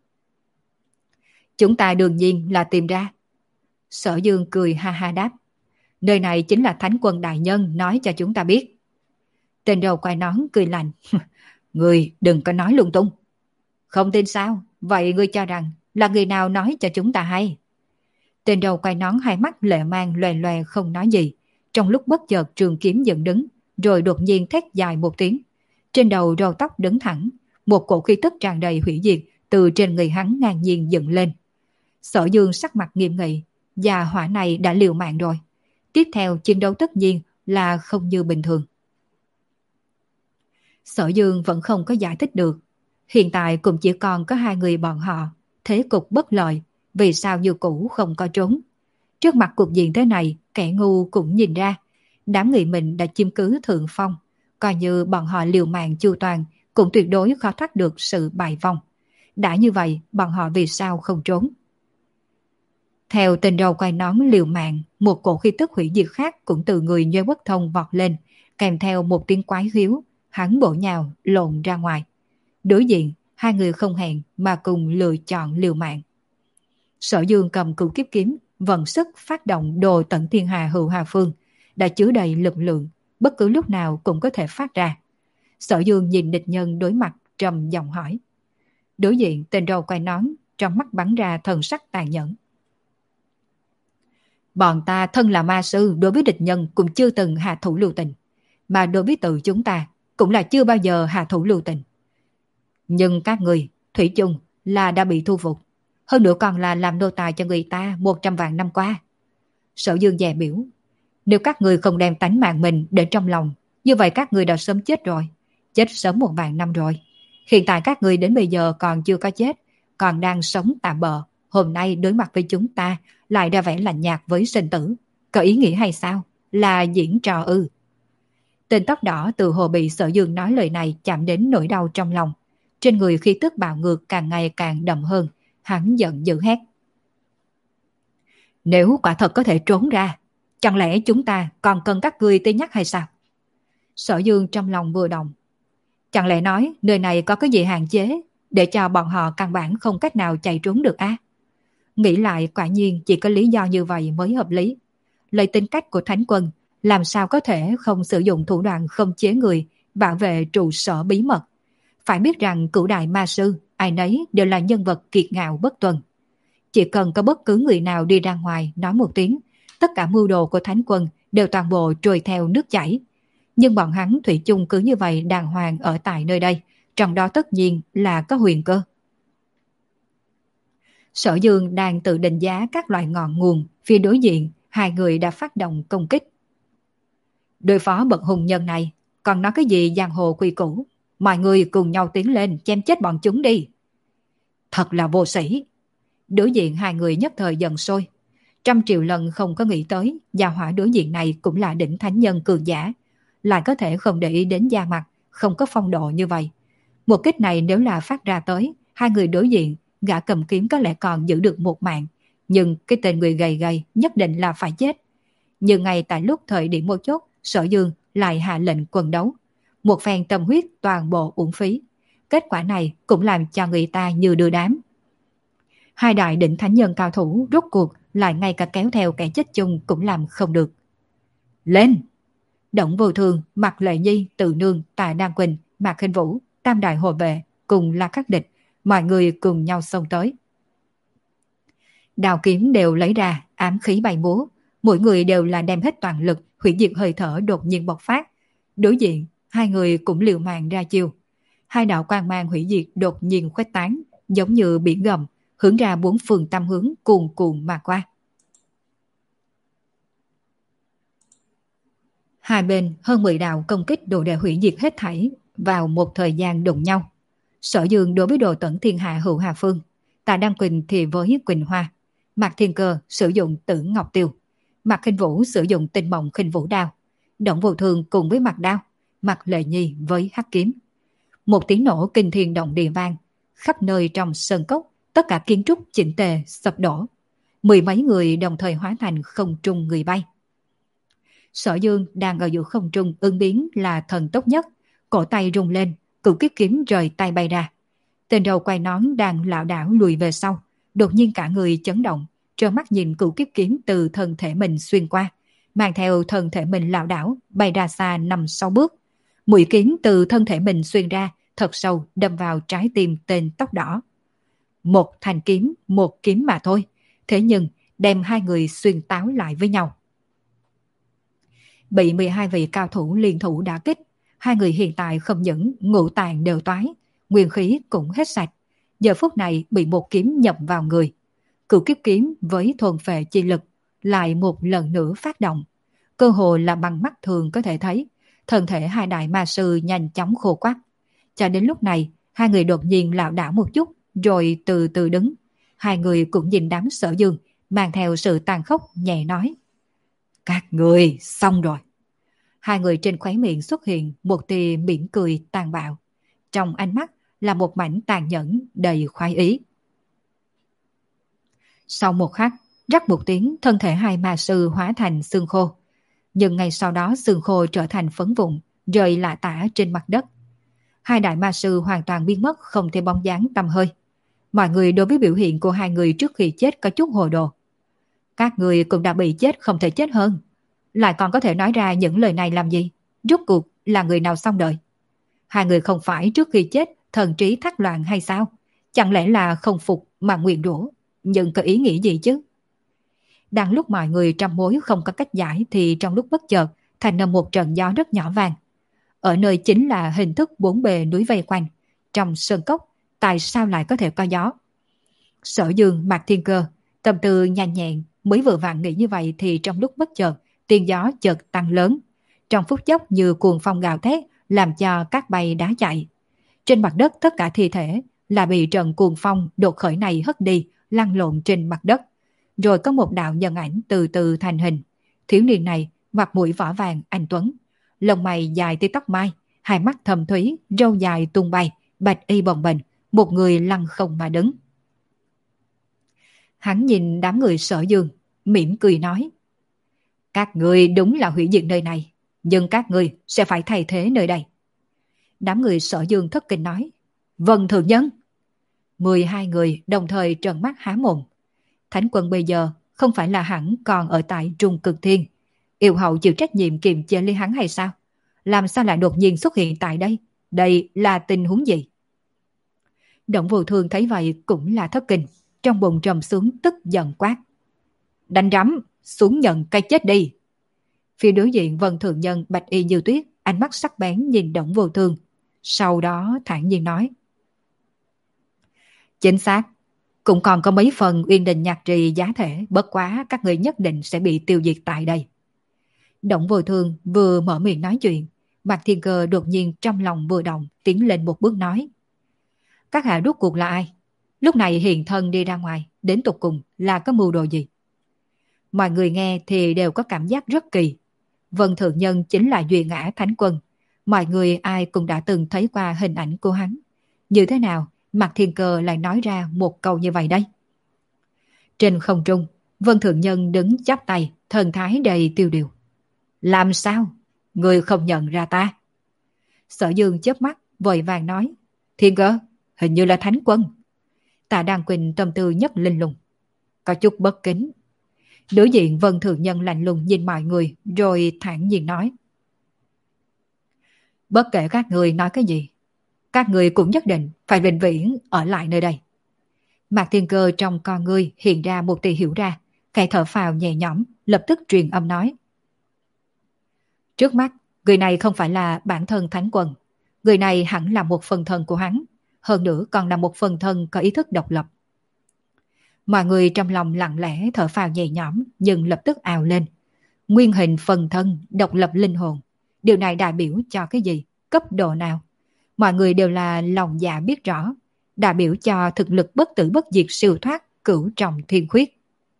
A: Chúng ta đương nhiên là tìm ra. Sở Dương cười ha ha đáp: Nơi này chính là Thánh Quân Đại Nhân nói cho chúng ta biết. Tên đầu quai nón cười lạnh: Người đừng có nói lung tung. Không tin sao? Vậy ngươi cho rằng là người nào nói cho chúng ta hay? Tên đầu quai nón hai mắt lệ mang loè loè không nói gì. Trong lúc bất chợt trường kiếm dựng đứng, rồi đột nhiên thét dài một tiếng. Trên đầu râu tóc đứng thẳng, một cổ khí tức tràn đầy hủy diệt từ trên người hắn ngang nhiên dựng lên. Sở Dương sắc mặt nghiêm nghị, và hỏa này đã liều mạng rồi. Tiếp theo chiến đấu tất nhiên là không như bình thường. Sở Dương vẫn không có giải thích được. Hiện tại cũng chỉ còn có hai người bọn họ, thế cục bất lợi, vì sao như cũ không có trốn. Trước mặt cục diện thế này, kẻ ngu cũng nhìn ra, đám người mình đã chiếm cứ thượng phong, coi như bọn họ liều mạng chu toàn, cũng tuyệt đối khó thoát được sự bại vong. Đã như vậy, bọn họ vì sao không trốn? Theo tên đầu quay nón liều mạng, một cổ khí tức hủy diệt khác cũng từ người Nhuê Bất Thông vọt lên, kèm theo một tiếng quái khiếu, hắn bổ nhào lộn ra ngoài. Đối diện, hai người không hẹn mà cùng lựa chọn liều mạng. Sở Dương cầm cửu kiếp kiếm, vận sức phát động đồ tận thiên hà hữu hà phương, đã chứa đầy lực lượng, bất cứ lúc nào cũng có thể phát ra. Sở Dương nhìn địch nhân đối mặt, trầm giọng hỏi. Đối diện tên râu quay nón, trong mắt bắn ra thần sắc tàn nhẫn. Bọn ta thân là ma sư, đối với địch nhân cũng chưa từng hạ thủ lưu tình, mà đối với tự chúng ta cũng là chưa bao giờ hạ thủ lưu tình. Nhưng các người, thủy chung là đã bị thu phục, hơn nữa còn là làm nô tài cho người ta một trăm vạn năm qua. Sở Dương dè biểu, nếu các người không đem tánh mạng mình để trong lòng, như vậy các người đã sớm chết rồi, chết sớm một vạn năm rồi. Hiện tại các người đến bây giờ còn chưa có chết, còn đang sống tạm bợ, hôm nay đối mặt với chúng ta lại ra vẻ lạnh nhạt với sinh tử, có ý nghĩ hay sao? Là diễn trò ư? Tên tóc đỏ từ hồ bị Sở Dương nói lời này chạm đến nỗi đau trong lòng, trên người khí tức bạo ngược càng ngày càng đậm hơn, hắn giận dữ hét. Nếu quả thật có thể trốn ra, chẳng lẽ chúng ta còn cần các ngươi tới nhắc hay sao? Sở Dương trong lòng vừa động. Chẳng lẽ nói nơi này có cái gì hạn chế để cho bọn họ căn bản không cách nào chạy trốn được á? Nghĩ lại quả nhiên chỉ có lý do như vậy mới hợp lý. Lấy tính cách của Thánh Quân, làm sao có thể không sử dụng thủ đoạn không chế người bảo vệ trụ sở bí mật. Phải biết rằng cửu đại ma sư, ai nấy đều là nhân vật kiệt ngạo bất tuân. Chỉ cần có bất cứ người nào đi ra ngoài nói một tiếng, tất cả mưu đồ của Thánh Quân đều toàn bộ trôi theo nước chảy. Nhưng bọn hắn thủy chung cứ như vậy đàng hoàng ở tại nơi đây, trong đó tất nhiên là có huyền cơ. Sở Dương đang tự định giá các loại ngọn nguồn, phía đối diện, hai người đã phát động công kích. Đối phó bậc hùng nhân này, còn nói cái gì giang hồ quy củ, mọi người cùng nhau tiến lên chém chết bọn chúng đi. Thật là vô sĩ. Đối diện hai người nhất thời giận sôi. Trăm triệu lần không có nghĩ tới, gia hỏa đối diện này cũng là đỉnh thánh nhân cường giả, lại có thể không để ý đến da mặt, không có phong độ như vậy. Một kích này nếu là phát ra tới, hai người đối diện, gã cầm kiếm có lẽ còn giữ được một mạng, nhưng cái tên người gầy gầy nhất định là phải chết. Nhưng ngay tại lúc thời điểm mấu chốt, Sở Dương lại hạ lệnh quần đấu. Một phen tâm huyết toàn bộ uổng phí. Kết quả này cũng làm cho người ta như đưa đám. Hai đại đỉnh thánh nhân cao thủ rốt cuộc lại ngay cả kéo theo kẻ chết chung cũng làm không được. Lên! Động Vô Thường, Mạc Lệ Nhi, Từ Nương, Tạ Đan Quỳnh, Mạc Khinh Vũ, Tam đại hộ vệ cùng là khắc địch, mọi người cùng nhau xông tới. Đào kiếm đều lấy ra, ám khí bay múa, mỗi người đều là đem hết toàn lực, hủy diệt hơi thở đột nhiên bộc phát. Đối diện, hai người cũng liều mạng ra chiêu. Hai đạo quang mang hủy diệt đột nhiên khuếch tán, giống như biển gầm, hướng ra bốn phương tám hướng cuồn cuộn mà qua. Hai bên hơn mười đạo công kích đủ để hủy diệt hết thảy vào một thời gian đụng nhau. Sở Dương đối với đồ tận thiên hạ hữu hà phương, Tạ Đăng Quỳnh thì với Quỳnh Hoa, Mạc Thiên Cơ sử dụng Tử Ngọc Tiêu, Mạc Khinh Vũ sử dụng Tinh Mộng Khinh Vũ Đao, Động Vô Thường cùng với Mạc Đao, Mạc Lệ Nhi với Hắc Kiếm. Một tiếng nổ kinh thiên động địa vang, khắp nơi trong sơn cốc, tất cả kiến trúc chỉnh tề sập đổ. Mười mấy người đồng thời hóa thành không trung người bay. Sở Dương đang ở giữa không trung ứng biến là thần tốc nhất, cổ tay rung lên, cửu kiếp kiếm rời tay bay ra. Tên đầu quay nón đang lảo đảo lùi về sau, đột nhiên cả người chấn động, trơ mắt nhìn cửu kiếp kiếm từ thân thể mình xuyên qua, mang theo thân thể mình lảo đảo bay ra xa năm sáu bước. Mũi kiếm từ thân thể mình xuyên ra, thật sâu đâm vào trái tim tên tóc đỏ. Một thanh kiếm, một kiếm mà thôi, thế nhưng đem hai người xuyên táo lại với nhau. Bị mười hai vị cao thủ liên thủ đả kích, hai người hiện tại không những ngũ tạng đều toái, nguyên khí cũng hết sạch, giờ phút này bị một kiếm nhập vào người. Cửu kiếp kiếm với thuần phệ chi lực lại một lần nữa phát động, cơ hồ là bằng mắt thường có thể thấy, thân thể hai đại ma sư nhanh chóng khô quắt. Cho đến lúc này, hai người đột nhiên lảo đảo một chút, rồi từ từ đứng. Hai người cũng nhìn đám Sở Dương, mang theo sự tàn khốc nhẹ nói: Các người xong rồi. Hai người trên khóe miệng xuất hiện một tia mỉm cười tàn bạo. Trong ánh mắt là một mảnh tàn nhẫn đầy khoái ý. Sau một khắc, rắc một tiếng, thân thể hai ma sư hóa thành xương khô. Nhưng ngay sau đó xương khô trở thành phấn vụn, rơi lả tả trên mặt đất. Hai đại ma sư hoàn toàn biến mất, không thể bóng dáng tăm hơi. Mọi người đối với biểu hiện của hai người trước khi chết có chút hồ đồ. Các người cũng đã bị chết không thể chết hơn, lại còn có thể nói ra những lời này làm gì? Rốt cuộc là người nào xong đời? Hai người không phải trước khi chết thần trí thác loạn hay sao? Chẳng lẽ là không phục mà nguyền rủa? Nhưng có ý nghĩa gì chứ? Đang lúc mọi người trăm mối không có cách giải thì trong lúc bất chợt thành âm một trận gió rất nhỏ vàng. Ở nơi chính là hình thức bốn bề núi vây quanh. Trong sơn cốc, tại sao lại có thể có gió? Sở Dương, Mạc Thiên Cơ, tâm tư nhanh nhẹn, mới vừa vặn nghĩ như vậy thì trong lúc bất chợt, tiếng gió chợt tăng lớn. Trong phút chốc như cuồng phong gào thét, làm cho các bay đá chạy. Trên mặt đất tất cả thi thể là bị trận cuồng phong đột khởi này hất đi, lăn lộn trên mặt đất. Rồi có một đạo nhân ảnh từ từ thành hình. Thiếu niên này mặt mũi vỏ vàng anh tuấn, lông mày dài tới tóc mai, hai mắt thâm thúy, râu dài tung bay, bạch y bồng bềnh, một người lăng không mà đứng. Hắn nhìn đám người Sở Dương, mỉm cười nói: Các người đúng là hủy diệt nơi này, nhưng các người sẽ phải thay thế nơi đây. Đám người Sở Dương thất kinh nói: Vâng thượng nhân. Mười hai người đồng thời trợn mắt há mồm. Thánh quân bây giờ không phải là hẳn còn ở tại Trung Cực Thiên, yêu hậu chịu trách nhiệm kiềm chế lấy hắn hay sao? Làm sao lại đột nhiên xuất hiện tại đây? Đây là tình huống gì? Động Vô Thương thấy vậy cũng là thất kinh, trong bụng trầm xuống tức giận quát: Đánh rắm, xuống nhận cái chết đi. Phía đối diện Vân Thượng Nhân bạch y như tuyết, ánh mắt sắc bén nhìn Động Vô Thương, sau đó thản nhiên nói: Chính xác, cũng còn có mấy phần uyên đình nhạc trì giá thể, bất quá các người nhất định sẽ bị tiêu diệt tại đây. Động Vô Thương vừa mở miệng nói chuyện, Mạc Thiên Cơ đột nhiên trong lòng vừa động, tiến lên một bước nói: Các hạ rốt cuộc là ai? Lúc này hiện thân đi ra ngoài, đến tục cùng là có mưu đồ gì? Mọi người nghe thì đều có cảm giác rất kỳ. Vân Thượng Nhân chính là Duy Ngã Thánh Quân. Mọi người ai cũng đã từng thấy qua hình ảnh của hắn. Như thế nào Mạc Thiên Cơ lại nói ra một câu như vậy đây? Trên không trung, Vân Thượng Nhân đứng chắp tay, thần thái đầy tiêu điều. Làm sao? Người không nhận ra ta? Sở Dương chớp mắt, vội vàng nói: Thiên Cơ, hình như là Thánh Quân. Tạ Đan Quỳnh tâm tư nhất linh lùng, có chút bất kính. Đối diện Vân Thượng Nhân lạnh lùng nhìn mọi người, rồi thản nhiên nói: Bất kể các người nói cái gì, các người cũng nhất định phải vĩnh viễn ở lại nơi đây. Mạc Thiên Cơ trong con ngươi hiện ra một tia hiểu ra, khẽ thở phào nhẹ nhõm, lập tức truyền âm nói: Trước mắt, người này không phải là bản thân Thánh Quân, người này hẳn là một phần thân của hắn, hơn nữa còn là một phần thân có ý thức độc lập. Mọi người trong lòng lặng lẽ thở phào nhẹ nhõm, nhưng lập tức ào lên. Nguyên hình phần thân, độc lập linh hồn, điều này đại biểu cho cái gì? Cấp độ nào? Mọi người đều là lòng dạ biết rõ, đại biểu cho thực lực bất tử bất diệt siêu thoát cửu trọng thiên khuyết.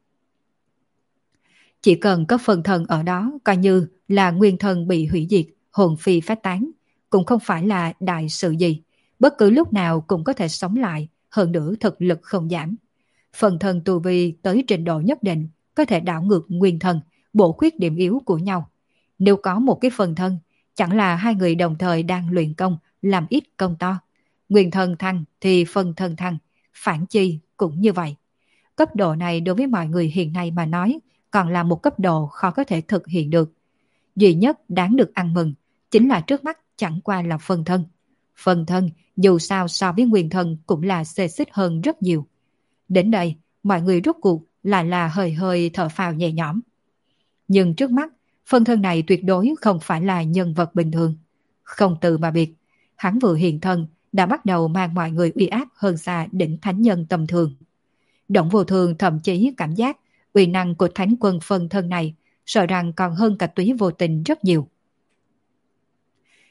A: Chỉ cần có phần thân ở đó, coi như là nguyên thân bị hủy diệt, hồn phi phách tán, cũng không phải là đại sự gì. Bất cứ lúc nào cũng có thể sống lại, hơn nữa thực lực không giảm. Phần thân tu vi tới trình độ nhất định, có thể đảo ngược nguyên thân, bổ khuyết điểm yếu của nhau. Nếu có một cái phần thân, chẳng là hai người đồng thời đang luyện công, làm ít công to. Nguyên thân thăng thì phần thân thăng, phản chi cũng như vậy. Cấp độ này đối với mọi người hiện nay mà nói, còn là một cấp độ khó có thể thực hiện được. Duy nhất đáng được ăn mừng, chính là trước mắt chẳng qua là phần thân. Phần thân dù sao so với nguyên thân cũng là xê xích hơn rất nhiều. Đến đây, mọi người rốt cuộc lại là hơi hơi thở phào nhẹ nhõm. Nhưng trước mắt, phần thân này tuyệt đối không phải là nhân vật bình thường. Không từ mà biệt, hắn vừa hiện thân đã bắt đầu mang mọi người uy áp hơn xa đỉnh thánh nhân tầm thường. Động Vô Thường thậm chí cảm giác uy năng của Thánh Quân phần thân này sợ rằng còn hơn cả Túy Vô Tình rất nhiều.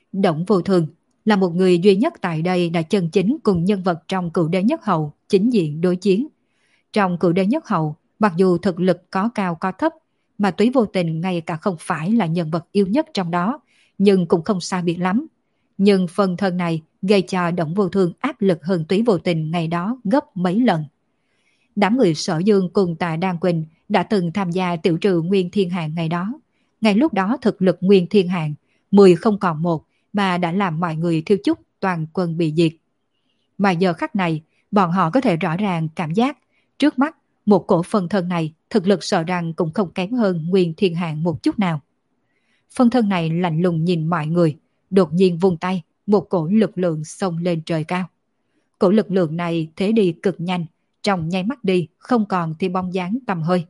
A: Đổng Vô Thường là một người duy nhất tại đây đã chân chính cùng nhân vật trong Cửu Đế Nhất Hầu chính diện đối chiến. Trong Cửu Đế Nhất Hầu, mặc dù thực lực có cao có thấp, mà Túy Vô Tình ngay cả không phải là nhân vật yêu nhất trong đó, nhưng cũng không xa biệt lắm. Nhưng phần thân này gây cho Đổng Vô Thường áp lực hơn Túy Vô Tình ngày đó gấp mấy lần. Đám người Sở Dương cùng Tạ Đan Quỳnh đã từng tham gia tiểu trừ Nguyên Thiên Hạng ngày đó. Ngay lúc đó thực lực Nguyên Thiên Hạng mười không còn một mà đã làm mọi người thiêu chút toàn quân bị diệt. Mà giờ khắc này, bọn họ có thể rõ ràng cảm giác trước mắt một cổ phân thân này thực lực sợ rằng cũng không kém hơn Nguyên Thiên Hạng một chút nào. Phân thân này lạnh lùng nhìn mọi người, đột nhiên vung tay, một cổ lực lượng xông lên trời cao. Cổ lực lượng này thế đi cực nhanh, trong nháy mắt đi không còn thì bóng dáng tầm hơi.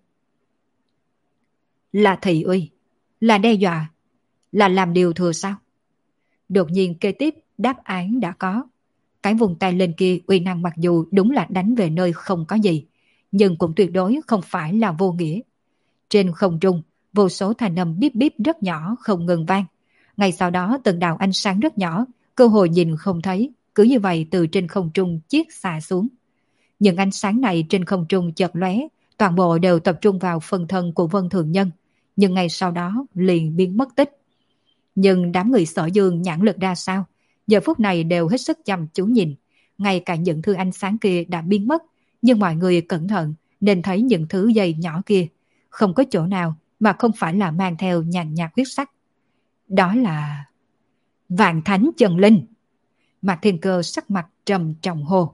A: Là thị uy, là đe dọa, là làm điều thừa sao? Đột nhiên kế tiếp đáp án đã có. Cái vùng tay lên kia uy năng mặc dù đúng là đánh về nơi không có gì, nhưng cũng tuyệt đối không phải là vô nghĩa. Trên không trung, vô số thanh âm bíp bíp rất nhỏ không ngừng vang. Ngay sau đó từng đạo ánh sáng rất nhỏ, cơ hội nhìn không thấy, cứ như vậy từ trên không trung chiết xạ xuống. Những ánh sáng này trên không trung chợt lóe, toàn bộ đều tập trung vào phần thân của Vân Thường Nhân, nhưng ngay sau đó liền biến mất tích. Nhưng đám người Sở Dương nhãn lực ra sao, giờ phút này đều hết sức chăm chú nhìn. Ngay cả những thứ ánh sáng kia đã biến mất, nhưng mọi người cẩn thận nên thấy những thứ dây nhỏ kia không có chỗ nào mà không phải là mang theo nhàn nhạt huyết sắc. Đó là Vạn Thánh Chân Linh. Mạc Thiên Cơ sắc mặt trầm trọng hô.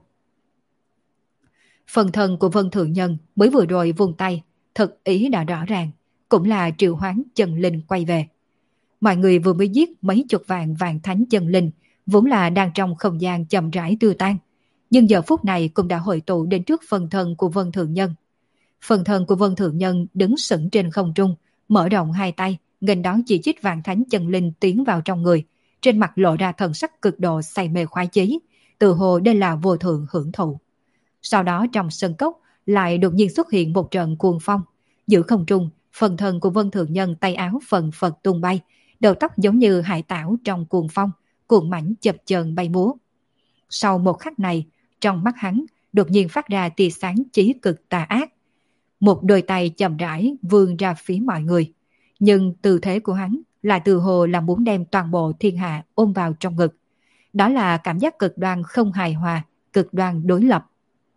A: Phần thân của Vân Thượng Nhân mới vừa rồi vung tay, thực ý đã rõ ràng, cũng là triệu hoán chân linh quay về. Mọi người vừa mới giết mấy chục vạn vạn thánh chân linh, vốn là đang trong không gian chậm rãi tiêu tan, nhưng giờ phút này cũng đã hội tụ đến trước phần thân của Vân Thượng Nhân. Phần thân của Vân Thượng Nhân đứng sững trên không trung, mở rộng hai tay, nghênh đón chỉ trích vạn thánh chân linh tiến vào trong người, trên mặt lộ ra thần sắc cực độ say mê khoái chí, tự hồ đây là vô thượng hưởng thụ. Sau đó trong sân cốc lại đột nhiên xuất hiện một trận cuồng phong, giữa không trung, phần thân của Vân Thượng Nhân tay áo phần phật tung bay, đầu tóc giống như hải tảo trong cuồng phong, cuồng mảnh chập chờn bay múa. Sau một khắc này, trong mắt hắn đột nhiên phát ra tia sáng chí cực tà ác. Một đôi tay chậm rãi vươn ra phía mọi người, nhưng tư thế của hắn lại từ hồ là muốn đem toàn bộ thiên hạ ôm vào trong ngực. Đó là cảm giác cực đoan không hài hòa, cực đoan đối lập.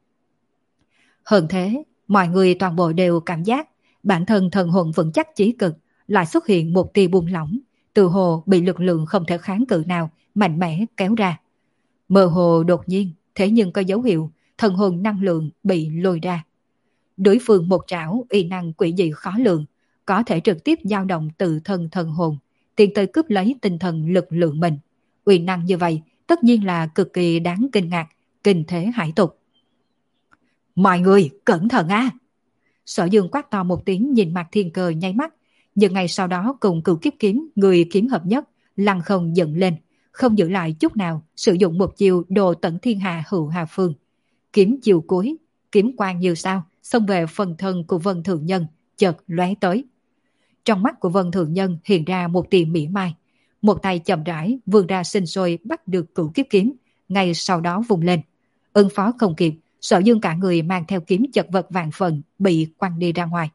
A: Hơn thế, mọi người toàn bộ đều cảm giác bản thân thần hồn vững chắc chí cực, lại xuất hiện một tia buông lỏng, từ hồ bị lực lượng không thể kháng cự nào mạnh mẽ kéo ra. Mơ hồ đột nhiên, thế nhưng có dấu hiệu thần hồn năng lượng bị lôi ra. Đối phương một trảo uy năng quỷ dị khó lường, có thể trực tiếp dao động tự thân thần hồn, tiến tới cướp lấy tinh thần lực lượng mình. Uy năng như vậy tất nhiên là cực kỳ đáng kinh ngạc, kinh thế hải tục. Mọi người cẩn thận a! Sở Dương quát to một tiếng nhìn Mạc Thiên Cơ nháy mắt, nhưng ngày sau đó cùng Cửu Kiếp Kiếm, người kiếm hợp nhất, lăng không dựng lên, không giữ lại chút nào, sử dụng một chiều đồ tận thiên hạ hữu hà phương. Kiếm chiều cuối, kiếm quang như sao, xông về phần thân của Vân Thượng Nhân, chợt lóe tới. Trong mắt của Vân Thượng Nhân hiện ra một tia mỉa mai, một tay chậm rãi vươn ra sinh sôi bắt được Cửu Kiếp Kiếm, ngay sau đó vùng lên. Ứng phó không kịp, Sở Dương cả người mang theo kiếm chật vật vạn phần bị quăng đi ra ngoài.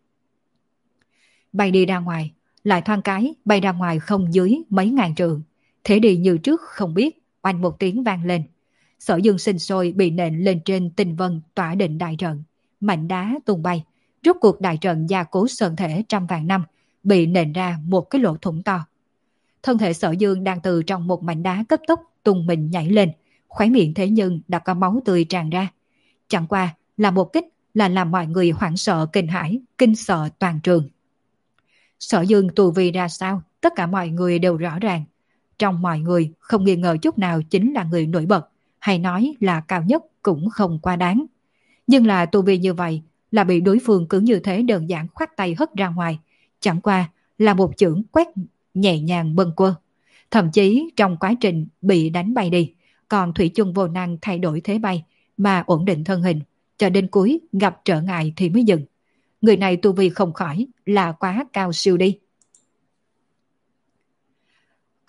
A: Bay đi ra ngoài, lại thoáng cái bay ra ngoài không dưới mấy ngàn trượng, thế đi như trước không biết, oanh một tiếng vang lên. Sở Dương sinh sôi bị nện lên trên tinh vân tỏa định đại trận, mảnh đá tung bay, rốt cuộc đại trận gia cố sơn thể trăm vạn năm bị nện ra một cái lỗ thủng to. Thân thể Sở Dương đang từ trong một mảnh đá cấp tốc tung mình nhảy lên, khóe miệng thế nhưng đã có máu tươi tràn ra. Chẳng qua là một kích là làm mọi người hoảng sợ kinh hãi, kinh sợ toàn trường. Sở Dương tu vi ra sao, tất cả mọi người đều rõ ràng. Trong mọi người không nghi ngờ chút nào chính là người nổi bật, hay nói là cao nhất cũng không quá đáng. Nhưng là tu vi như vậy là bị đối phương cứ như thế đơn giản khoát tay hất ra ngoài, chẳng qua là một chưởng quét nhẹ nhàng bâng quơ. Thậm chí trong quá trình bị đánh bay đi, còn thủy chung vô năng thay đổi thế bay mà ổn định thân hình, cho đến cuối gặp trở ngại thì mới dừng. Người này tu vi không khỏi là quá cao siêu đi.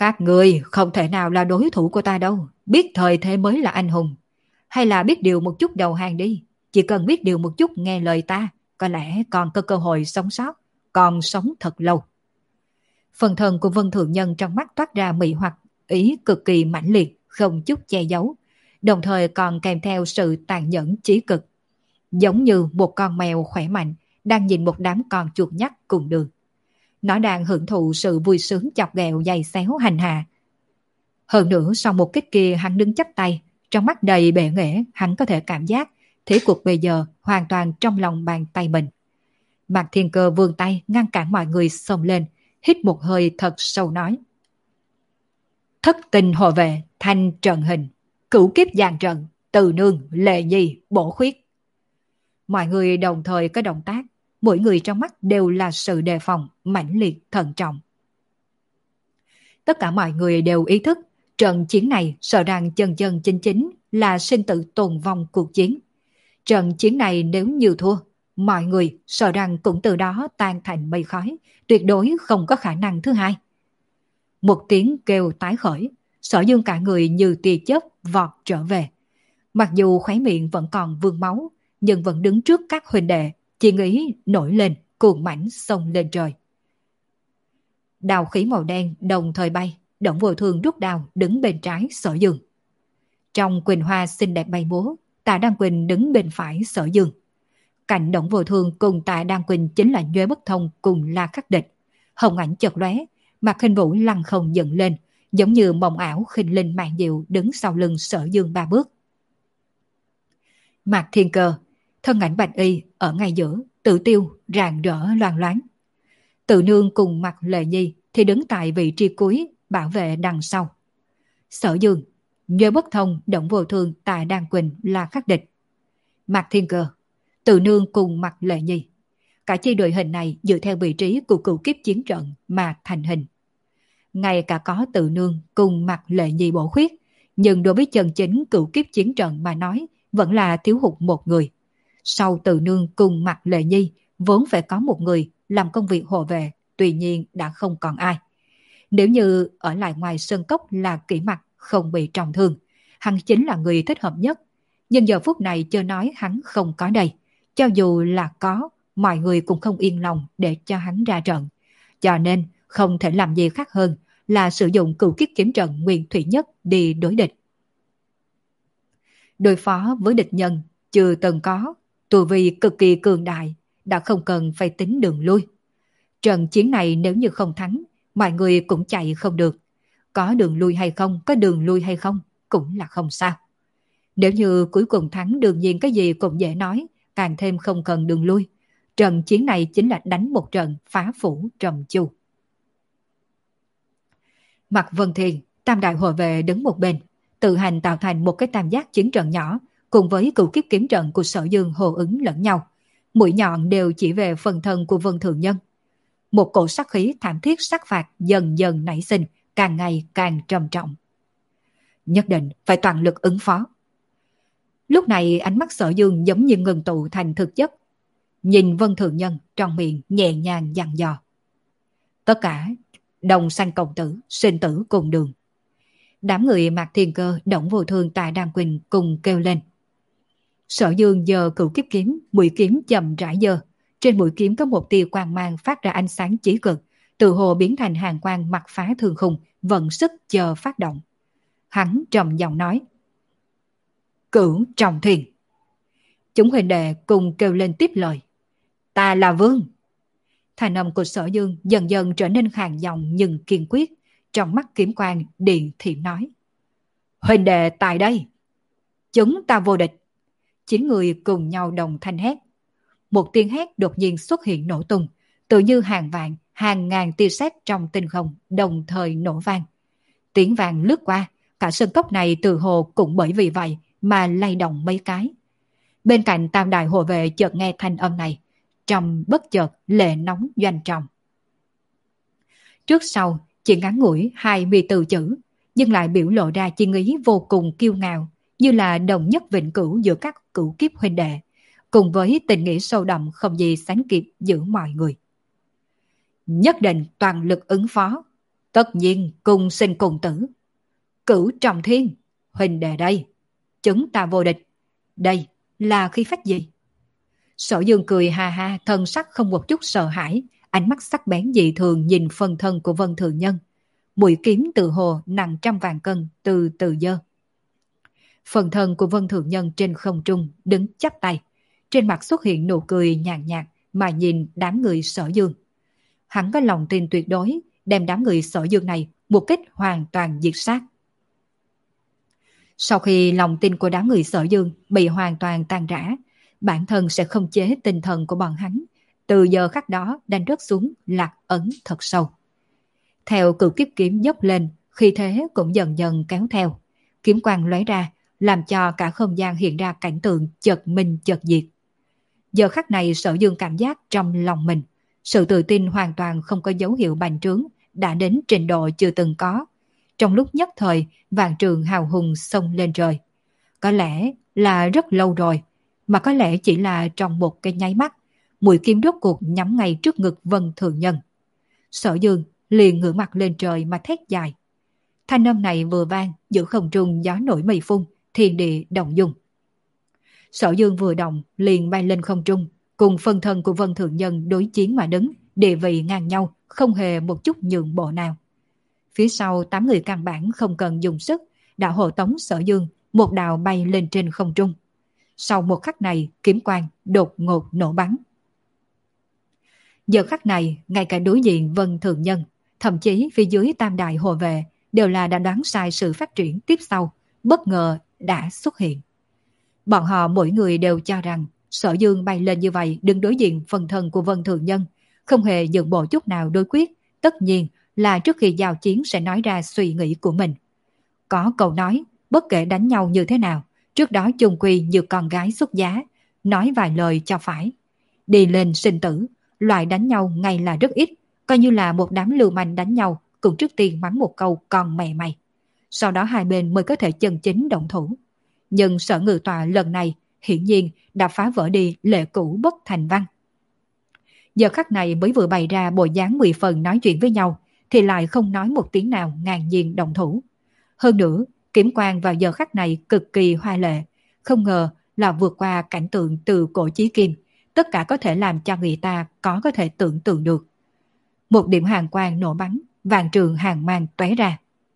A: Các người không thể nào là đối thủ của ta đâu. Biết thời thế mới là anh hùng. Hay là biết điều một chút đầu hàng đi. Chỉ cần biết điều một chút nghe lời ta, có lẽ còn có cơ hội sống sót, còn sống thật lâu. Phần thân của Vân Thượng Nhân trong mắt toát ra mị hoặc, ý cực kỳ mãnh liệt, không chút che giấu, đồng thời còn kèm theo sự tàn nhẫn chí cực. Giống như một con mèo khỏe mạnh đang nhìn một đám con chuột nhắt cùng đường. Nó đang hưởng thụ sự vui sướng chọc ghẹo giày xéo hành hạ. Hơn nữa sau một kích kia hắn đứng chắp tay, trong mắt đầy bệ nghệ, hắn có thể cảm giác thế cuộc bây giờ hoàn toàn trong lòng bàn tay mình. Mạc Thiên Cơ vươn tay ngăn cản mọi người xông lên, hít một hơi thật sâu nói. Thất tình hộ vệ, thanh trận hình, cửu kiếp giàn trận, từ nương, lệ nhi, bổ khuyết. Mọi người đồng thời có động tác, mỗi người trong mắt đều là sự đề phòng, mãnh liệt, thận trọng. Tất cả mọi người đều ý thức, trận chiến này sợ rằng chân chân chính chính là sinh tử tồn vong cuộc chiến. Trận chiến này nếu như thua, mọi người sợ rằng cũng từ đó tan thành mây khói, tuyệt đối không có khả năng thứ hai. Một tiếng kêu tái khởi, Sở Dương cả người như tia chớp vọt trở về. Mặc dù khóe miệng vẫn còn vương máu, nhưng vẫn đứng trước các huynh đệ, chỉ nghĩ nổi lên, cuồng mãnh xông lên trời. Đào khí màu đen đồng thời bay, Đổng Vô Thương rút đao đứng bên trái Sở Dương. Trong quỳnh hoa xinh đẹp bay múa, Tạ Đan Quỳnh đứng bên phải Sở Dương. Cạnh Đổng Vô Thương cùng Tạ Đan Quỳnh chính là Nhuế Bất Thông cùng La Khắc Địch. Hồng ảnh chợt lóe, Mạc Khinh Vũ lăng không dựng lên, giống như mộng ảo khinh linh mạn diệu đứng sau lưng Sở Dương ba bước. Mạc Thiên Cơ, thân ảnh bạch y ở ngay giữa, tự tiêu rạng rỡ loang loáng. Tự nương cùng Mạc Lệ Nhi thì đứng tại vị trí cuối, bảo vệ đằng sau. Sở Dương, Nhuế Bất Thông, Đổng Vô Thương, Tạ Đan Quỳnh là Khắc Địch. Mạc Thiên Cơ, Tự nương cùng Mạc Lệ Nhi. Cả chi đội hình này dựa theo vị trí của cửu kiếp chiến trận mà thành hình. Ngay cả có Tự nương cùng Mạc Lệ Nhi bổ khuyết, nhưng đối với chân chính cửu kiếp chiến trận mà nói, vẫn là thiếu hụt một người. Sau Tự nương cùng Mạc Lệ Nhi, vốn phải có một người làm công việc hộ vệ, tuy nhiên đã không còn ai. Nếu như ở lại ngoài sơn cốc là Kỷ Mặc không bị trọng thương, hắn chính là người thích hợp nhất. Nhưng giờ phút này chưa nói hắn không có đây. Cho dù là có, mọi người cũng không yên lòng để cho hắn ra trận. Cho nên không thể làm gì khác hơn là sử dụng cửu kiếp kiếm trận nguyên thủy nhất đi đối địch. Đối phó với địch nhân chưa từng có, tu vi cực kỳ cường đại, đã không cần phải tính đường lui. Trận chiến này nếu như không thắng, mọi người cũng chạy không được. Có đường lui hay không, có đường lui hay không, cũng là không sao. Nếu như cuối cùng thắng đương nhiên cái gì cũng dễ nói, càng thêm không cần đường lui. Trận chiến này chính là đánh một trận phá phủ trầm chu. Mạc Vân Thiên, tam đại hộ vệ đứng một bên, tự hành tạo thành một cái tam giác chiến trận nhỏ, cùng với cửu kiếp kiếm trận của Sở Dương hồ ứng lẫn nhau. Mũi nhọn đều chỉ về phần thân của Vân Thường Nhân. Một cổ sát khí thảm thiết sát phạt dần dần nảy sinh, càng ngày càng trầm trọng. Nhất định phải toàn lực ứng phó. Lúc này ánh mắt Sở Dương giống như ngừng tụ thành thực chất. Nhìn Vân Thường Nhân trong miệng nhẹ nhàng dặn dò. Tất cả đồng sanh cộng tử, sinh tử cùng đường. Đám người Mạc Thiên Cơ, Đổng Vô Thương, Tạ Đan Quỳnh cùng kêu lên. Sở Dương giơ cửu kiếp kiếm, mũi kiếm chậm rãi giơ. Trên mũi kiếm có một tia quang mang phát ra ánh sáng chí cực, từ hồ biến thành hàng quang mặt phá thương khung, vận sức chờ phát động. Hắn trầm giọng nói. Cửu trọng thuyền. Chúng huynh đệ cùng kêu lên tiếp lời. Ta là Vương. Thành âm của Sở Dương dần dần trở nên khàn giọng nhưng kiên quyết, trong mắt kiếm quang điện thiểm nói. Huynh đệ tại đây. Chúng ta vô địch. Chín người cùng nhau đồng thanh hét. Một tiếng hét đột nhiên xuất hiện nổ tung, tự như hàng vạn, hàng ngàn tia sét trong tinh không đồng thời nổ vang. Tiếng vang lướt qua, cả sân cốc này từ hồ cũng bởi vì vậy mà lay động mấy cái. Bên cạnh tam đại hộ vệ chợt nghe thanh âm này, trong bất chợt lệ nóng doanh trọng. Trước sau chỉ ngắn ngủi hai mươi từ chữ, nhưng lại biểu lộ ra chi ý vô cùng kiêu ngạo, như là đồng nhất vĩnh cửu giữa các cửu kiếp huynh đệ, cùng với tình nghĩa sâu đậm không gì sánh kịp giữa mọi người. Nhất định toàn lực ứng phó. Tất nhiên cùng sinh cùng tử. Cửu trọng thiên, huynh đệ đây, chúng ta vô địch. Đây là khí phách gì? Sở Dương cười ha ha, thân sắc không một chút sợ hãi, ánh mắt sắc bén dị thường nhìn phần thân của Vân Thường Nhân. Mũi kiếm tự hồ nặng trăm vạn cân từ từ dơ. Phần thân của Vân Thường Nhân trên không trung đứng chắp tay, trên mặt xuất hiện nụ cười nhàn nhạt mà nhìn đám người Sở Dương. Hắn có lòng tin tuyệt đối đem đám người Sở Dương này một kích hoàn toàn diệt sát. Sau khi lòng tin của đám người Sở Dương bị hoàn toàn tan rã, bản thân sẽ không chế tinh thần của bọn hắn, từ giờ khắc đó đang rớt xuống lạc ấn thật sâu. Theo cự kiếp kiếm dốc lên, khí thế cũng dần dần kéo theo. Kiếm quang lóe ra, làm cho cả không gian hiện ra cảnh tượng chợt minh chợt diệt. Giờ khắc này Sở Dương cảm giác trong lòng mình, sự tự tin hoàn toàn không có dấu hiệu bành trướng, đã đến trình độ chưa từng có. Trong lúc nhất thời, vạn trường hào hùng xông lên trời. Có lẽ là rất lâu rồi, mà có lẽ chỉ là trong một cái nháy mắt, mũi kiếm rốt cuộc nhắm ngay trước ngực Vân Thường Nhân. Sở Dương liền ngửa mặt lên trời mà thét dài. Thanh âm này vừa vang, giữa không trung gió nổi mây phun, thiên địa động dung. Sở Dương vừa động liền bay lên không trung, cùng phân thân của Vân Thường Nhân đối chiến mà đứng, địa vị ngang nhau, không hề một chút nhượng bộ nào. Phía sau tám người căn bản không cần dùng sức, đã hộ tống Sở Dương một đạo bay lên trên không trung. Sau một khắc này, kiếm quang đột ngột nổ bắn. Giờ khắc này, ngay cả đối diện Vân Thường Nhân, thậm chí phía dưới tam đại hộ vệ đều là đã đoán sai sự phát triển tiếp sau, bất ngờ đã xuất hiện. Bọn họ mỗi người đều cho rằng Sở Dương bay lên như vậy đứng đối diện phần thân của Vân Thường Nhân, không hề nhượng bộ chút nào đối quyết, tất nhiên là trước khi giao chiến sẽ nói ra suy nghĩ của mình. Có câu nói, bất kể đánh nhau như thế nào, trước đó chung quy như con gái xuất giá, nói vài lời cho phải. Đi lên sinh tử, loại đánh nhau ngay là rất ít, coi như là một đám lưu manh đánh nhau cũng trước tiên mắng một câu con mẹ mày. Sau đó hai bên mới có thể chân chính động thủ. Nhưng Sở Ngự Tọa lần này hiển nhiên đã phá vỡ đi lệ cũ bất thành văn. Giờ khắc này mới vừa bày ra bộ dáng mười phần nói chuyện với nhau, thì lại không nói một tiếng nào ngang nhiên động thủ. Hơn nữa, kiếm quang vào giờ khắc này cực kỳ hoa lệ, không ngờ là vượt qua cảnh tượng từ cổ chí kim, tất cả có thể làm cho người ta có có thể tưởng tượng được. Một điểm hàn quang nổ bắn, vạn trường hàn mang tóe ra.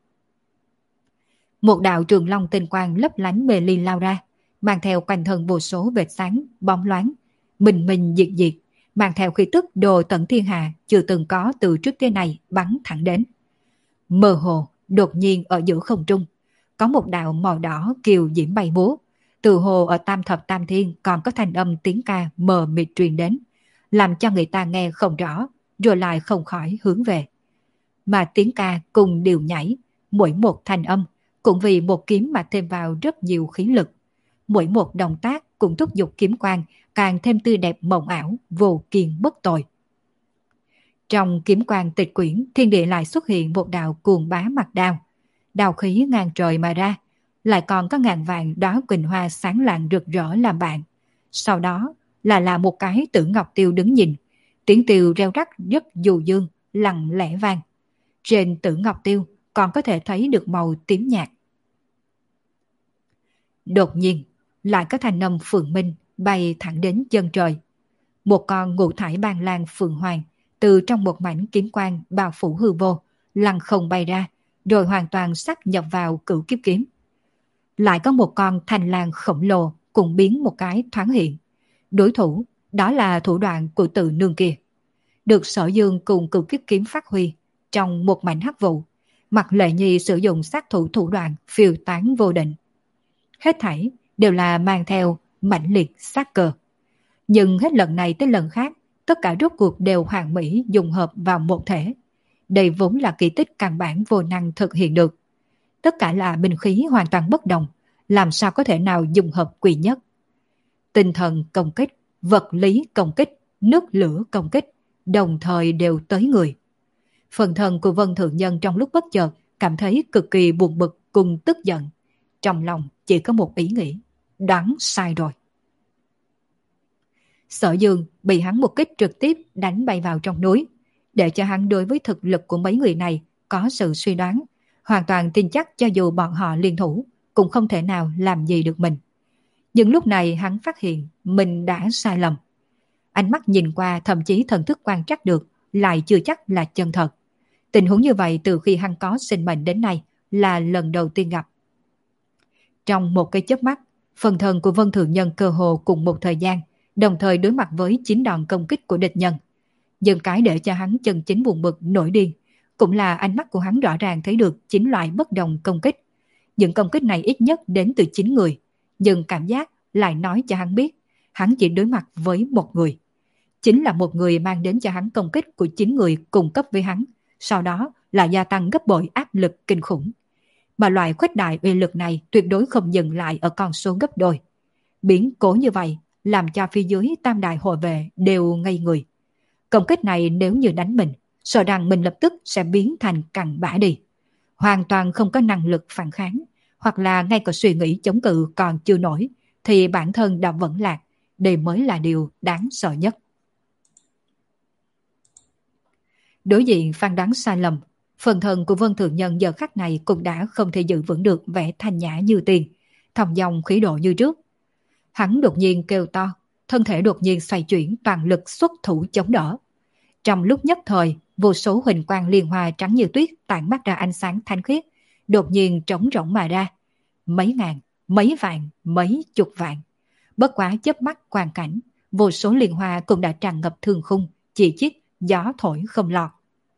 A: Một đạo trường long tinh quang lấp lánh mê ly lao ra, mang theo quanh thân vô số vệt sáng, bóng loáng, mình mình diệt diệt, mang theo khí tức đồ tận thiên hạ chưa từng có từ trước tới nay bắn thẳng đến. Mơ hồ, đột nhiên ở giữa không trung, có một đạo màu đỏ kiều diễm bay múa, từ hồ ở tam thập tam thiên còn có thanh âm tiếng ca mờ mịt truyền đến, làm cho người ta nghe không rõ, rồi lại không khỏi hướng về. Mà tiếng ca cùng điều nhảy, mỗi một thanh âm cũng vì một kiếm mà thêm vào rất nhiều khí lực. Mỗi một động tác cũng thúc giục kiếm quang càng thêm tươi đẹp mộng ảo, vô kiên bất tồi. Trong kiếm quang tịch quyển, thiên địa lại xuất hiện một đạo cuồng bá mặt đao. Đao khí ngang trời mà ra, lại còn có ngàn vàng đóa quỳnh hoa sáng lạng rực rỡ làm bạn. Sau đó là là một cái Tử Ngọc Tiêu đứng nhìn, tiếng tiêu reo rắc rất du dương, lặng lẽ vang. Trên Tử Ngọc Tiêu còn có thể thấy được màu tím nhạt. Đột nhiên, lại có thanh âm phượng minh bay thẳng đến chân trời. Một con ngũ thải ban lan phượng hoàng từ trong một mảnh kiếm quang bao phủ hư vô, lăng không bay ra, rồi hoàn toàn sắp nhập vào cửu kiếp kiếm. Lại có một con thanh lang khổng lồ cũng biến một cái thoáng hiện. Đối thủ, đó là thủ đoạn của Tự Nương kia. Được Sở Dương cùng cửu kiếp kiếm phát huy trong một mảnh hắc vụ. Mặt Lệ Nhi sử dụng sát thủ thủ đoạn phiêu tán vô định. Hết thảy đều là mang theo mãnh liệt sát cơ. Nhưng hết lần này tới lần khác, tất cả rốt cuộc đều hoàn mỹ dùng hợp vào một thể. Đây vốn là kỳ tích căn bản vô năng thực hiện được. Tất cả là binh khí hoàn toàn bất đồng, làm sao có thể nào dùng hợp quỷ nhất. Tinh thần công kích, vật lý công kích, nước lửa công kích, đồng thời đều tới người. Phần thân của Vân Thượng Nhân trong lúc bất chợt cảm thấy cực kỳ buồn bực cùng tức giận. Trong lòng chỉ có một ý nghĩ, đoán sai rồi. Sở Dương bị hắn một kích trực tiếp đánh bay vào trong núi, để cho hắn đối với thực lực của mấy người này có sự suy đoán, hoàn toàn tin chắc cho dù bọn họ liên thủ, cũng không thể nào làm gì được mình. Nhưng lúc này hắn phát hiện mình đã sai lầm. Ánh mắt nhìn qua, thậm chí thần thức quan trắc được, lại chưa chắc là chân thật. Tình huống như vậy từ khi hắn có sinh mệnh đến nay là lần đầu tiên gặp. Trong một cái chớp mắt, phần thân của Vân Thượng Nhân cơ hồ cùng một thời gian, đồng thời đối mặt với chín đòn công kích của địch nhân. Nhưng cái để cho hắn chân chính buồn bực nổi điên, cũng là ánh mắt của hắn rõ ràng thấy được chín loại bất đồng công kích. Những công kích này ít nhất đến từ chín người, nhưng cảm giác lại nói cho hắn biết, hắn chỉ đối mặt với một người. Chính là một người mang đến cho hắn công kích của chín người cùng cấp với hắn, sau đó là gia tăng gấp bội áp lực kinh khủng. Mà loại khuếch đại uy lực này tuyệt đối không dừng lại ở con số gấp đôi. Biến cố như vậy làm cho phía dưới tam đại hộ vệ đều ngây người. Công kích này nếu như đánh mình, sợ rằng mình lập tức sẽ biến thành cặn bã đi. Hoàn toàn không có năng lực phản kháng, hoặc là ngay cả suy nghĩ chống cự còn chưa nổi, thì bản thân đã vẫn lạc. Đây mới là điều đáng sợ nhất. Đối diện phán đoán sai lầm, phần thân của Vân Thượng Nhân giờ khắc này cũng đã không thể giữ vững được vẻ thanh nhã như tiền, thong dong khí độ như trước. Hắn đột nhiên kêu to, thân thể đột nhiên xoay chuyển, toàn lực xuất thủ chống đỡ. Trong lúc nhất thời, vô số huỳnh quang liên hoa trắng như tuyết tản mát ra ánh sáng thanh khiết, đột nhiên trống rỗng mà ra. Mấy ngàn, mấy vạn, mấy chục vạn. Bất quá chớp mắt quang cảnh, vô số liên hoa cũng đã tràn ngập thương khung, chỉ chít, gió thổi không lọt.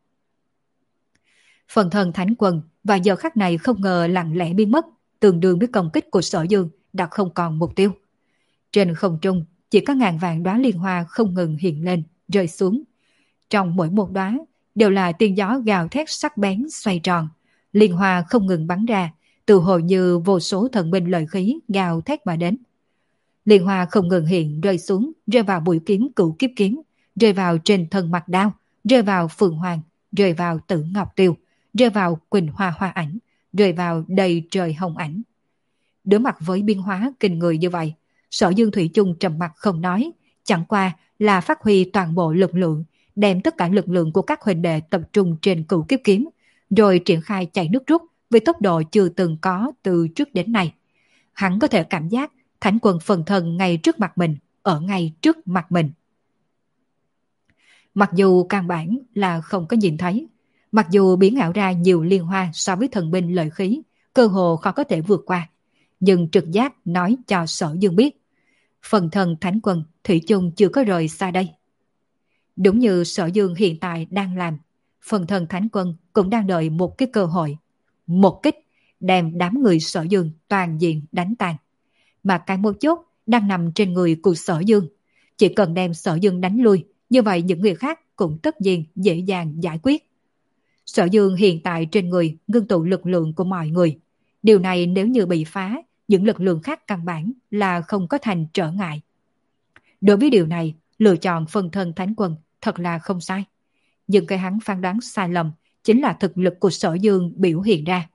A: Phần thân Thánh Quân và giờ khắc này không ngờ lặng lẽ biến mất, tương đương với công kích của Sở Dương đã không còn mục tiêu. Trên không trung chỉ có ngàn vạn đóa liên hoa không ngừng hiện lên, rơi xuống. Trong mỗi một đóa đều là tiếng gió gào thét sắc bén xoay tròn, liên hoa không ngừng bắn ra, từ hồi như vô số thần binh lợi khí gào thét mà đến. Liên hoa không ngừng hiện rơi xuống, rơi vào bụi kiếm Cửu Kiếp Kiếm, rơi vào trên thân mặt đao, rơi vào Phượng Hoàng, rơi vào Tử Ngọc Tiêu, rơi vào Quỳnh Hoa Hoa Ảnh, rơi vào đầy trời hồng ảnh. Đối mặt với biến hóa kinh người như vậy, Sở Dương thủy chung trầm mặc không nói, chẳng qua là phát huy toàn bộ lực lượng, đem tất cả lực lượng của các huynh đệ tập trung trên Cửu Kiếp Kiếm, rồi triển khai chạy nước rút với tốc độ chưa từng có từ trước đến nay. Hắn có thể cảm giác Thánh Quân phần thân ngay trước mặt mình, ở ngay trước mặt mình. Mặc dù căn bản là không có nhìn thấy, mặc dù biến ảo ra nhiều liên hoa so với thần binh lợi khí, cơ hồ khó có thể vượt qua, nhưng trực giác nói cho Sở Dương biết, phần thân Thánh Quân thủy chung chưa có rời xa đây. Đúng như Sở Dương hiện tại đang làm, phần thân Thánh Quân cũng đang đợi một cái cơ hội, một kích đem đám người Sở Dương toàn diện đánh tan. Mà cái mấu chốt đang nằm trên người của Sở Dương, chỉ cần đem Sở Dương đánh lui, như vậy những người khác cũng tất nhiên dễ dàng giải quyết. Sở Dương hiện tại trên người ngưng tụ lực lượng của mọi người. Điều này nếu như bị phá, những lực lượng khác căn bản là không có thành trở ngại. Đối với điều này, lựa chọn phần thân Thánh Quân thật là không sai. Nhưng cái hắn phán đoán sai lầm chính là thực lực của Sở Dương biểu hiện ra.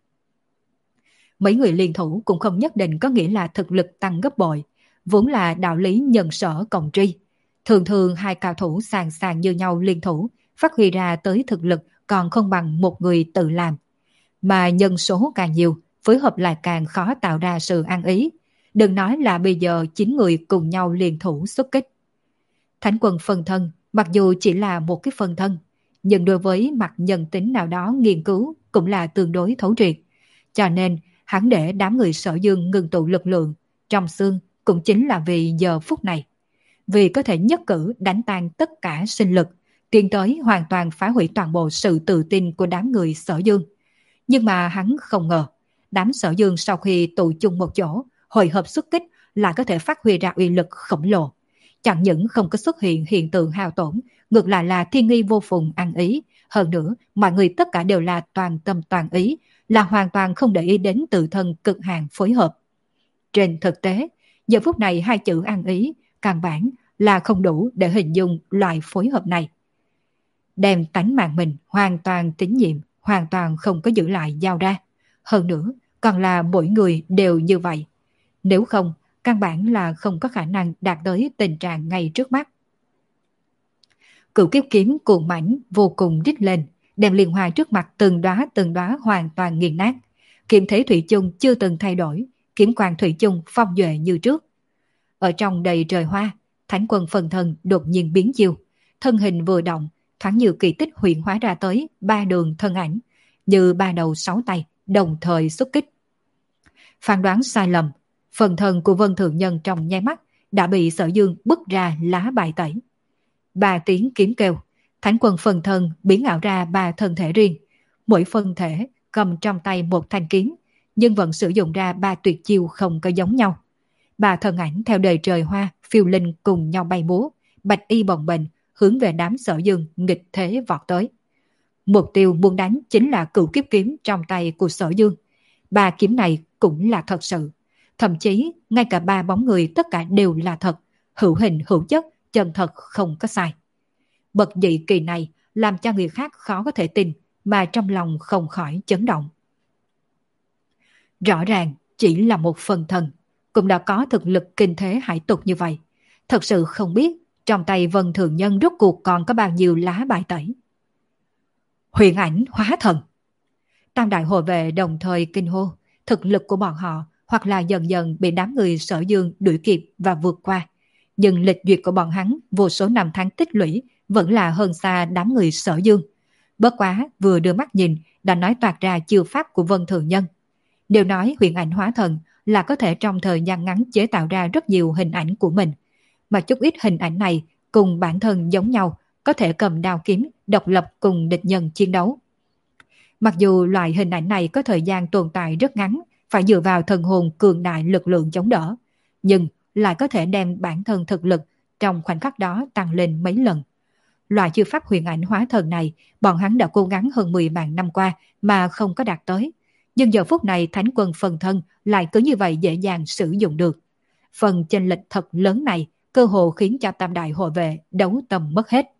A: Mấy người liên thủ cũng không nhất định có nghĩa là thực lực tăng gấp bội, vốn là đạo lý nhân sở cộng tri. Thường thường hai cao thủ sàng sàng như nhau liên thủ, phát huy ra tới thực lực còn không bằng một người tự làm. Mà nhân số càng nhiều, phối hợp lại càng khó tạo ra sự ăn ý. Đừng nói là bây giờ chín người cùng nhau liên thủ xuất kích. Thánh Quân phân thân, mặc dù chỉ là một cái phân thân, nhưng đối với mặt nhân tính nào đó nghiên cứu cũng là tương đối thấu triệt. Cho nên, hắn để đám người Sở Dương ngừng tụ lực lượng trong xương cũng chính là vì giờ phút này. Vì có thể nhất cử đánh tan tất cả sinh lực, tiến tới hoàn toàn phá hủy toàn bộ sự tự tin của đám người Sở Dương. Nhưng mà hắn không ngờ, đám Sở Dương sau khi tụ chung một chỗ, hội hợp xuất kích lại có thể phát huy ra uy lực khổng lồ. Chẳng những không có xuất hiện hiện tượng hao tổn, ngược lại là thiên nghi vô phùng ăn ý. Hơn nữa, mọi người tất cả đều là toàn tâm toàn ý, là hoàn toàn không để ý đến tự thân cực hạn phối hợp. Trên thực tế, giờ phút này hai chữ ăn ý, căn bản là không đủ để hình dung loại phối hợp này. Đem tánh mạng mình hoàn toàn tín nhiệm, hoàn toàn không có giữ lại giao ra. Hơn nữa, còn là mỗi người đều như vậy. Nếu không, căn bản là không có khả năng đạt tới tình trạng ngay trước mắt. Cửu Kiếp Kiếm cuồng mãnh vô cùng rít lên, đem liên hoa trước mặt từng đóa từng đóa hoàn toàn nghiền nát. Kiếm thế thủy chung chưa từng thay đổi, kiếm quang thủy chung phong duệ như trước. Ở trong đầy trời hoa, thánh quân phần thân đột nhiên biến chiêu, thân hình vừa động, thoáng như kỳ tích hiện hóa ra tới ba đường thân ảnh, như ba đầu sáu tay đồng thời xuất kích. Phán đoán sai lầm, phần thân của Vân Thượng Nhân trong nháy mắt đã bị Sở Dương bứt ra lá bài tẩy. Ba tiếng kiếm kêu, thánh quân phần thân biến ảo ra ba thân thể riêng, mỗi phân thể cầm trong tay một thanh kiếm, nhưng vẫn sử dụng ra ba tuyệt chiêu không có giống nhau. Ba thân ảnh theo đời trời hoa phiêu linh cùng nhau bay múa, bạch y bồng bềnh hướng về đám Sở Dương nghịch thế vọt tới. Mục tiêu muốn đánh chính là cửu kiếp kiếm trong tay của Sở Dương. Ba kiếm này cũng là thật sự, thậm chí ngay cả ba bóng người tất cả đều là thật, hữu hình hữu chất, chân thật không có sai. Bậc dị kỳ này làm cho người khác khó có thể tin, mà trong lòng không khỏi chấn động. Rõ ràng chỉ là một phần thần, cũng đã có thực lực kinh thế hải tục như vậy. Thật sự không biết trong tay Vân Thường Nhân rốt cuộc còn có bao nhiêu lá bài tẩy. Huyền ảnh hóa thần. Tam đại hộ vệ đồng thời kinh hô, thực lực của bọn họ hoặc là dần dần bị đám người Sở Dương đuổi kịp và vượt qua. Nhưng lịch duyệt của bọn hắn vô số năm tháng tích lũy vẫn là hơn xa đám người Sở Dương. Bất quá vừa đưa mắt nhìn đã nói toạc ra chiêu pháp của Vân Thường Nhân. Đều nói huyền ảnh hóa thần là có thể trong thời gian ngắn chế tạo ra rất nhiều hình ảnh của mình. Mà chút ít hình ảnh này cùng bản thân giống nhau, có thể cầm đao kiếm độc lập cùng địch nhân chiến đấu. Mặc dù loại hình ảnh này có thời gian tồn tại rất ngắn, phải dựa vào thần hồn cường đại lực lượng chống đỡ, nhưng lại có thể đem bản thân thực lực trong khoảnh khắc đó tăng lên mấy lần. Loại chiêu pháp huyền ảnh hóa thần này, bọn hắn đã cố gắng hơn mười vạn năm qua mà không có đạt tới. Nhưng giờ phút này thánh quân phần thân lại cứ như vậy dễ dàng sử dụng được. Phần chênh lệch thật lớn này cơ hồ khiến cho tam đại hộ vệ đấu tâm mất hết.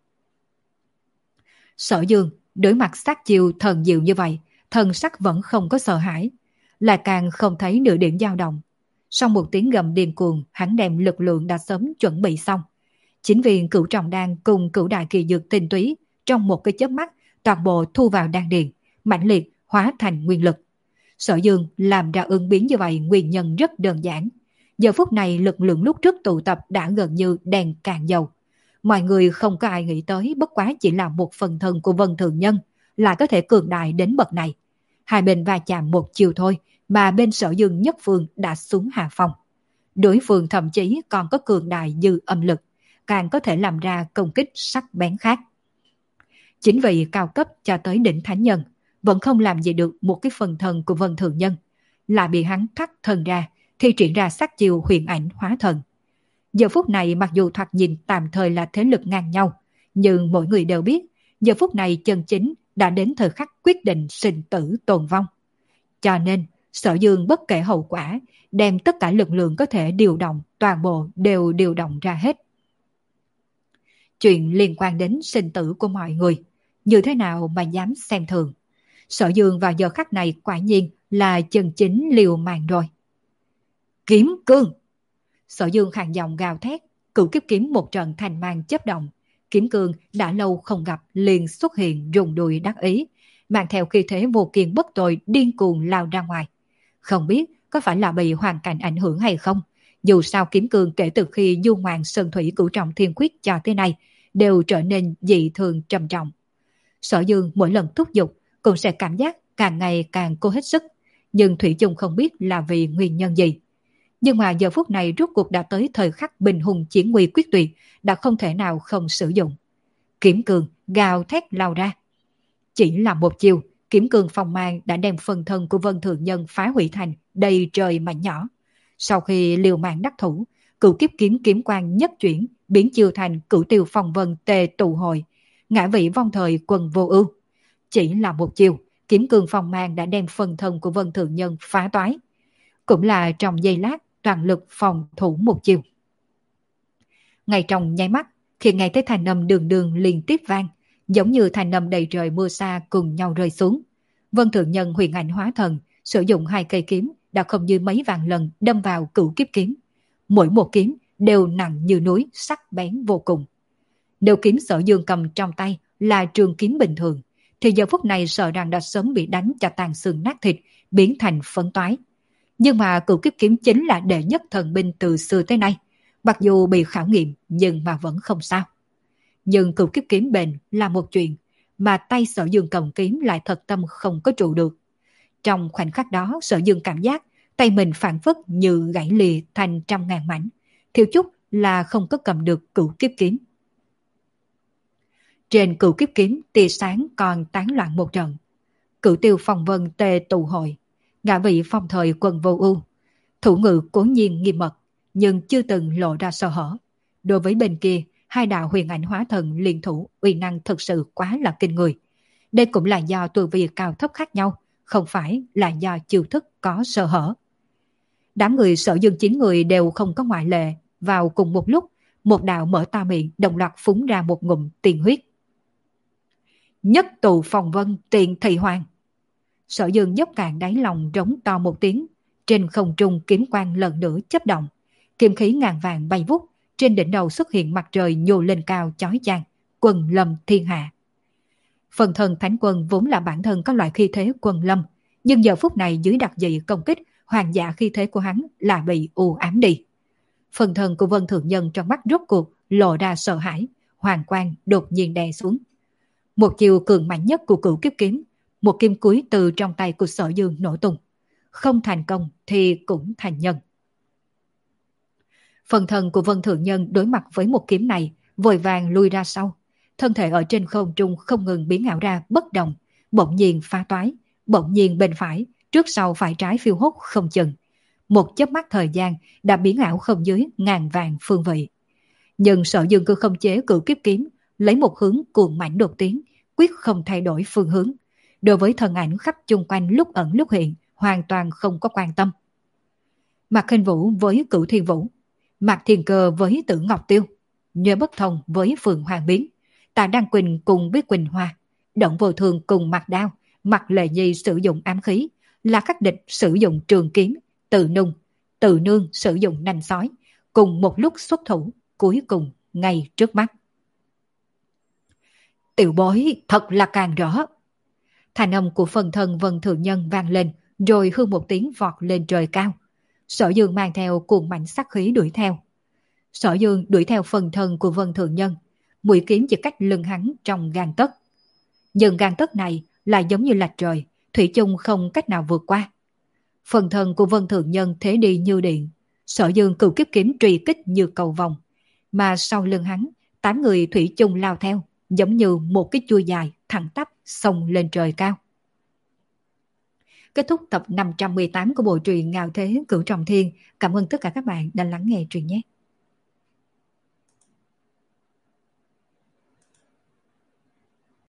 A: Sở Dương đối mặt sát chiêu thần diệu như vậy, thần sắc vẫn không có sợ hãi, lại càng không thấy nửa điểm dao động. Sau một tiếng gầm điên cuồng, hắn đem lực lượng đã sớm chuẩn bị xong. Chính viên cửu trọng đan cùng cửu đại kỳ dược tinh túy trong một cái chớp mắt toàn bộ thu vào đan điền, mãnh liệt hóa thành nguyên lực. Sở Dương làm ra ứng biến như vậy nguyên nhân rất đơn giản. Giờ phút này lực lượng lúc trước tụ tập đã gần như đèn cạn dầu. Mọi người không có ai nghĩ tới bất quá chỉ là một phần thân của Vân Thường Nhân lại có thể cường đại đến bậc này. Hai bên va chạm một chiều thôi mà bên Sở Dương nhất phương đã xuống hạ phong. Đối phương thậm chí còn có cường đại dư âm lực, càng có thể làm ra công kích sắc bén khác. Chính vì cao cấp cho tới đỉnh thánh nhân vẫn không làm gì được một cái phần thân của Vân Thường Nhân, lại bị hắn thắt thân ra, thi triển ra sát chiêu huyền ảnh hóa thần. Giờ phút này mặc dù thoạt nhìn tạm thời là thế lực ngang nhau, nhưng mỗi người đều biết giờ phút này chân chính đã đến thời khắc quyết định sinh tử tồn vong. Cho nên Sở Dương bất kể hậu quả, đem tất cả lực lượng có thể điều động toàn bộ đều điều động ra hết. Chuyện liên quan đến sinh tử của mọi người, như thế nào mà dám xem thường. Sở Dương vào giờ khắc này quả nhiên là chân chính liều mạng rồi. Kiếm cương! Sở Dương khàn giọng gào thét, cửu kiếp kiếm một trận thành mang chớp động. Kiếm cương đã lâu không gặp liền xuất hiện rùng đùi đắc ý, mang theo khí thế vô kiên bất tồi điên cuồng lao ra ngoài. Không biết có phải là bị hoàn cảnh ảnh hưởng hay không, dù sao kiếm cương kể từ khi du ngoạn sơn thủy cửu trọng thiên quyết cho tới nay đều trở nên dị thường trầm trọng. Sở Dương mỗi lần thúc giục cũng sẽ cảm giác càng ngày càng cố hết sức, nhưng thủy chung không biết là vì nguyên nhân gì. Nhưng mà giờ phút này rốt cuộc đã tới thời khắc bình hùng chiến nguy quyết tuyệt, đã không thể nào không sử dụng. Kiếm cương gào thét lao ra. Chỉ là một chiều, kiếm cương phong mang đã đem phần thân của Vân Thường Nhân phá hủy thành đầy trời mảnh nhỏ. Sau khi liều mạng đắc thủ, cửu kiếp kiếm kiếm quang nhất chuyển, biến chiêu thành cửu tiêu phong vân tề tụ hội, ngã vị vong thời quần vô ưu. Chỉ là một chiều, kiếm cương phong mang đã đem phần thân của Vân Thường Nhân phá toái. Cũng là trong giây lát toàn lực phòng thủ một chiều. Ngay trong nháy mắt, khi nghe thấy thanh âm đường đường liên tiếp vang, giống như thanh âm đầy trời mưa xa cùng nhau rơi xuống. Vân Thường Nhân huyền ảnh hóa thần, sử dụng hai cây kiếm đã không như mấy vạn lần đâm vào cửu kiếp kiếm. Mỗi một kiếm đều nặng như núi, sắc bén vô cùng. Nếu kiếm Sở Dương cầm trong tay là trường kiếm bình thường, thì giờ phút này sợ rằng đã sớm bị đánh cho tàn xương nát thịt, biến thành phấn toái. Nhưng mà cửu kiếp kiếm chính là đệ nhất thần binh từ xưa tới nay. Mặc dù bị khảo nghiệm nhưng mà vẫn không sao. Nhưng cửu kiếp kiếm bền là một chuyện, mà tay Sở Dương cầm kiếm lại thật tâm không có trụ được. Trong khoảnh khắc đó, Sở Dương cảm giác tay mình phản phất như gãy lìa thành trăm ngàn mảnh, thiếu chút là không có cầm được cửu kiếp kiếm. Trên cửu kiếp kiếm, tia sáng còn tán loạn một trận. Cửu tiêu phong vân tề tụ hội, ngã vị phong thời quần vô ưu. Thủ ngữ cố nhiên nghiêm mật, nhưng chưa từng lộ ra sơ hở. Đối với bên kia, hai đạo huyền ảnh hóa thần liên thủ uy năng thực sự quá là kinh người. Đây cũng là do tu vi cao thấp khác nhau, không phải là do chiêu thức có sơ hở. Đám người Sở Dương chín người đều không có ngoại lệ, vào cùng một lúc, một đạo mở to miệng đồng loạt phúng ra một ngụm tiền huyết. Nhất tụ phong vân tiền thị hoàng. Sở Dương dốc cạn đáy lòng rống to một tiếng, trên không trung kiếm quang lần nữa chớp động, kiếm khí ngàn vàng bay vút, trên đỉnh đầu xuất hiện mặt trời nhô lên cao chói chang, quân lâm thiên hạ. Phần thân thánh quân vốn là bản thân có loại khí thế quân lâm, nhưng giờ phút này dưới đặc dị công kích, hoàng giả khí thế của hắn là bị u ám đi. Phần thân của Vân Thượng Nhân trong mắt rốt cuộc lộ ra sợ hãi, hoàng quang đột nhiên đè xuống. Một chiều cường mạnh nhất của cửu kiếp kiếm, một kim cuối từ trong tay của Sở Dương nổ tung. Không thành công thì cũng thành nhân. Phần thân của Vân Thượng Nhân đối mặt với một kiếm này, vội vàng lui ra sau. Thân thể ở trên không trung không ngừng biến ảo ra bất động, bỗng nhiên phá toái, bỗng nhiên bên phải, trước sau phải trái phiêu hốt không chừng. Một chớp mắt thời gian đã biến ảo không dưới ngàn vàng phương vị. Nhưng Sở Dương cứ không chế cửu kiếp kiếm, lấy một hướng cuồng mạnh đột tiến, quyết không thay đổi phương hướng. Đối với thần ảnh khắp chung quanh lúc ẩn lúc hiện, hoàn toàn không có quan tâm. Mạc Khinh Vũ với Cửu Thiên Vũ, Mạc Thiên Cơ với Tử Ngọc Tiêu, Nhớ Bất Thông với Phượng Hoàng Biến, Tạ Đăng Quỳnh cùng với Quỳnh Hoa, Động Vô Thường cùng Mạc Đao, Mạc Lệ Nhi sử dụng ám khí, La Khắc Địch sử dụng trường kiếm, Tự Nung, Tự Nương sử dụng nanh sói, cùng một lúc xuất thủ, cuối cùng ngay trước mắt. Tiểu bối thật là càng rõ. Thành âm của phần thân Vân Thượng Nhân vang lên, rồi hư một tiếng vọt lên trời cao. Sở Dương mang theo cuồng mạnh sắc khí đuổi theo. Sở Dương đuổi theo phần thân của Vân Thượng Nhân, mũi kiếm chỉ cách lưng hắn trong gang tấc. Nhưng gang tấc này lại giống như lạch trời, thủy chung không cách nào vượt qua. Phần thân của Vân Thượng Nhân thế đi như điện, Sở Dương cửu kiếp kiếm truy kích như cầu vòng, mà sau lưng hắn, tám người thủy chung lao theo, giống như một cái chuôi dài thẳng tắp xông lên trời cao. Kết thúc tập năm trăm mười tám của bộ truyện Ngạo Thế Cửu Trọng Thiên. Cảm ơn tất cả các bạn đã lắng nghe truyện nhé.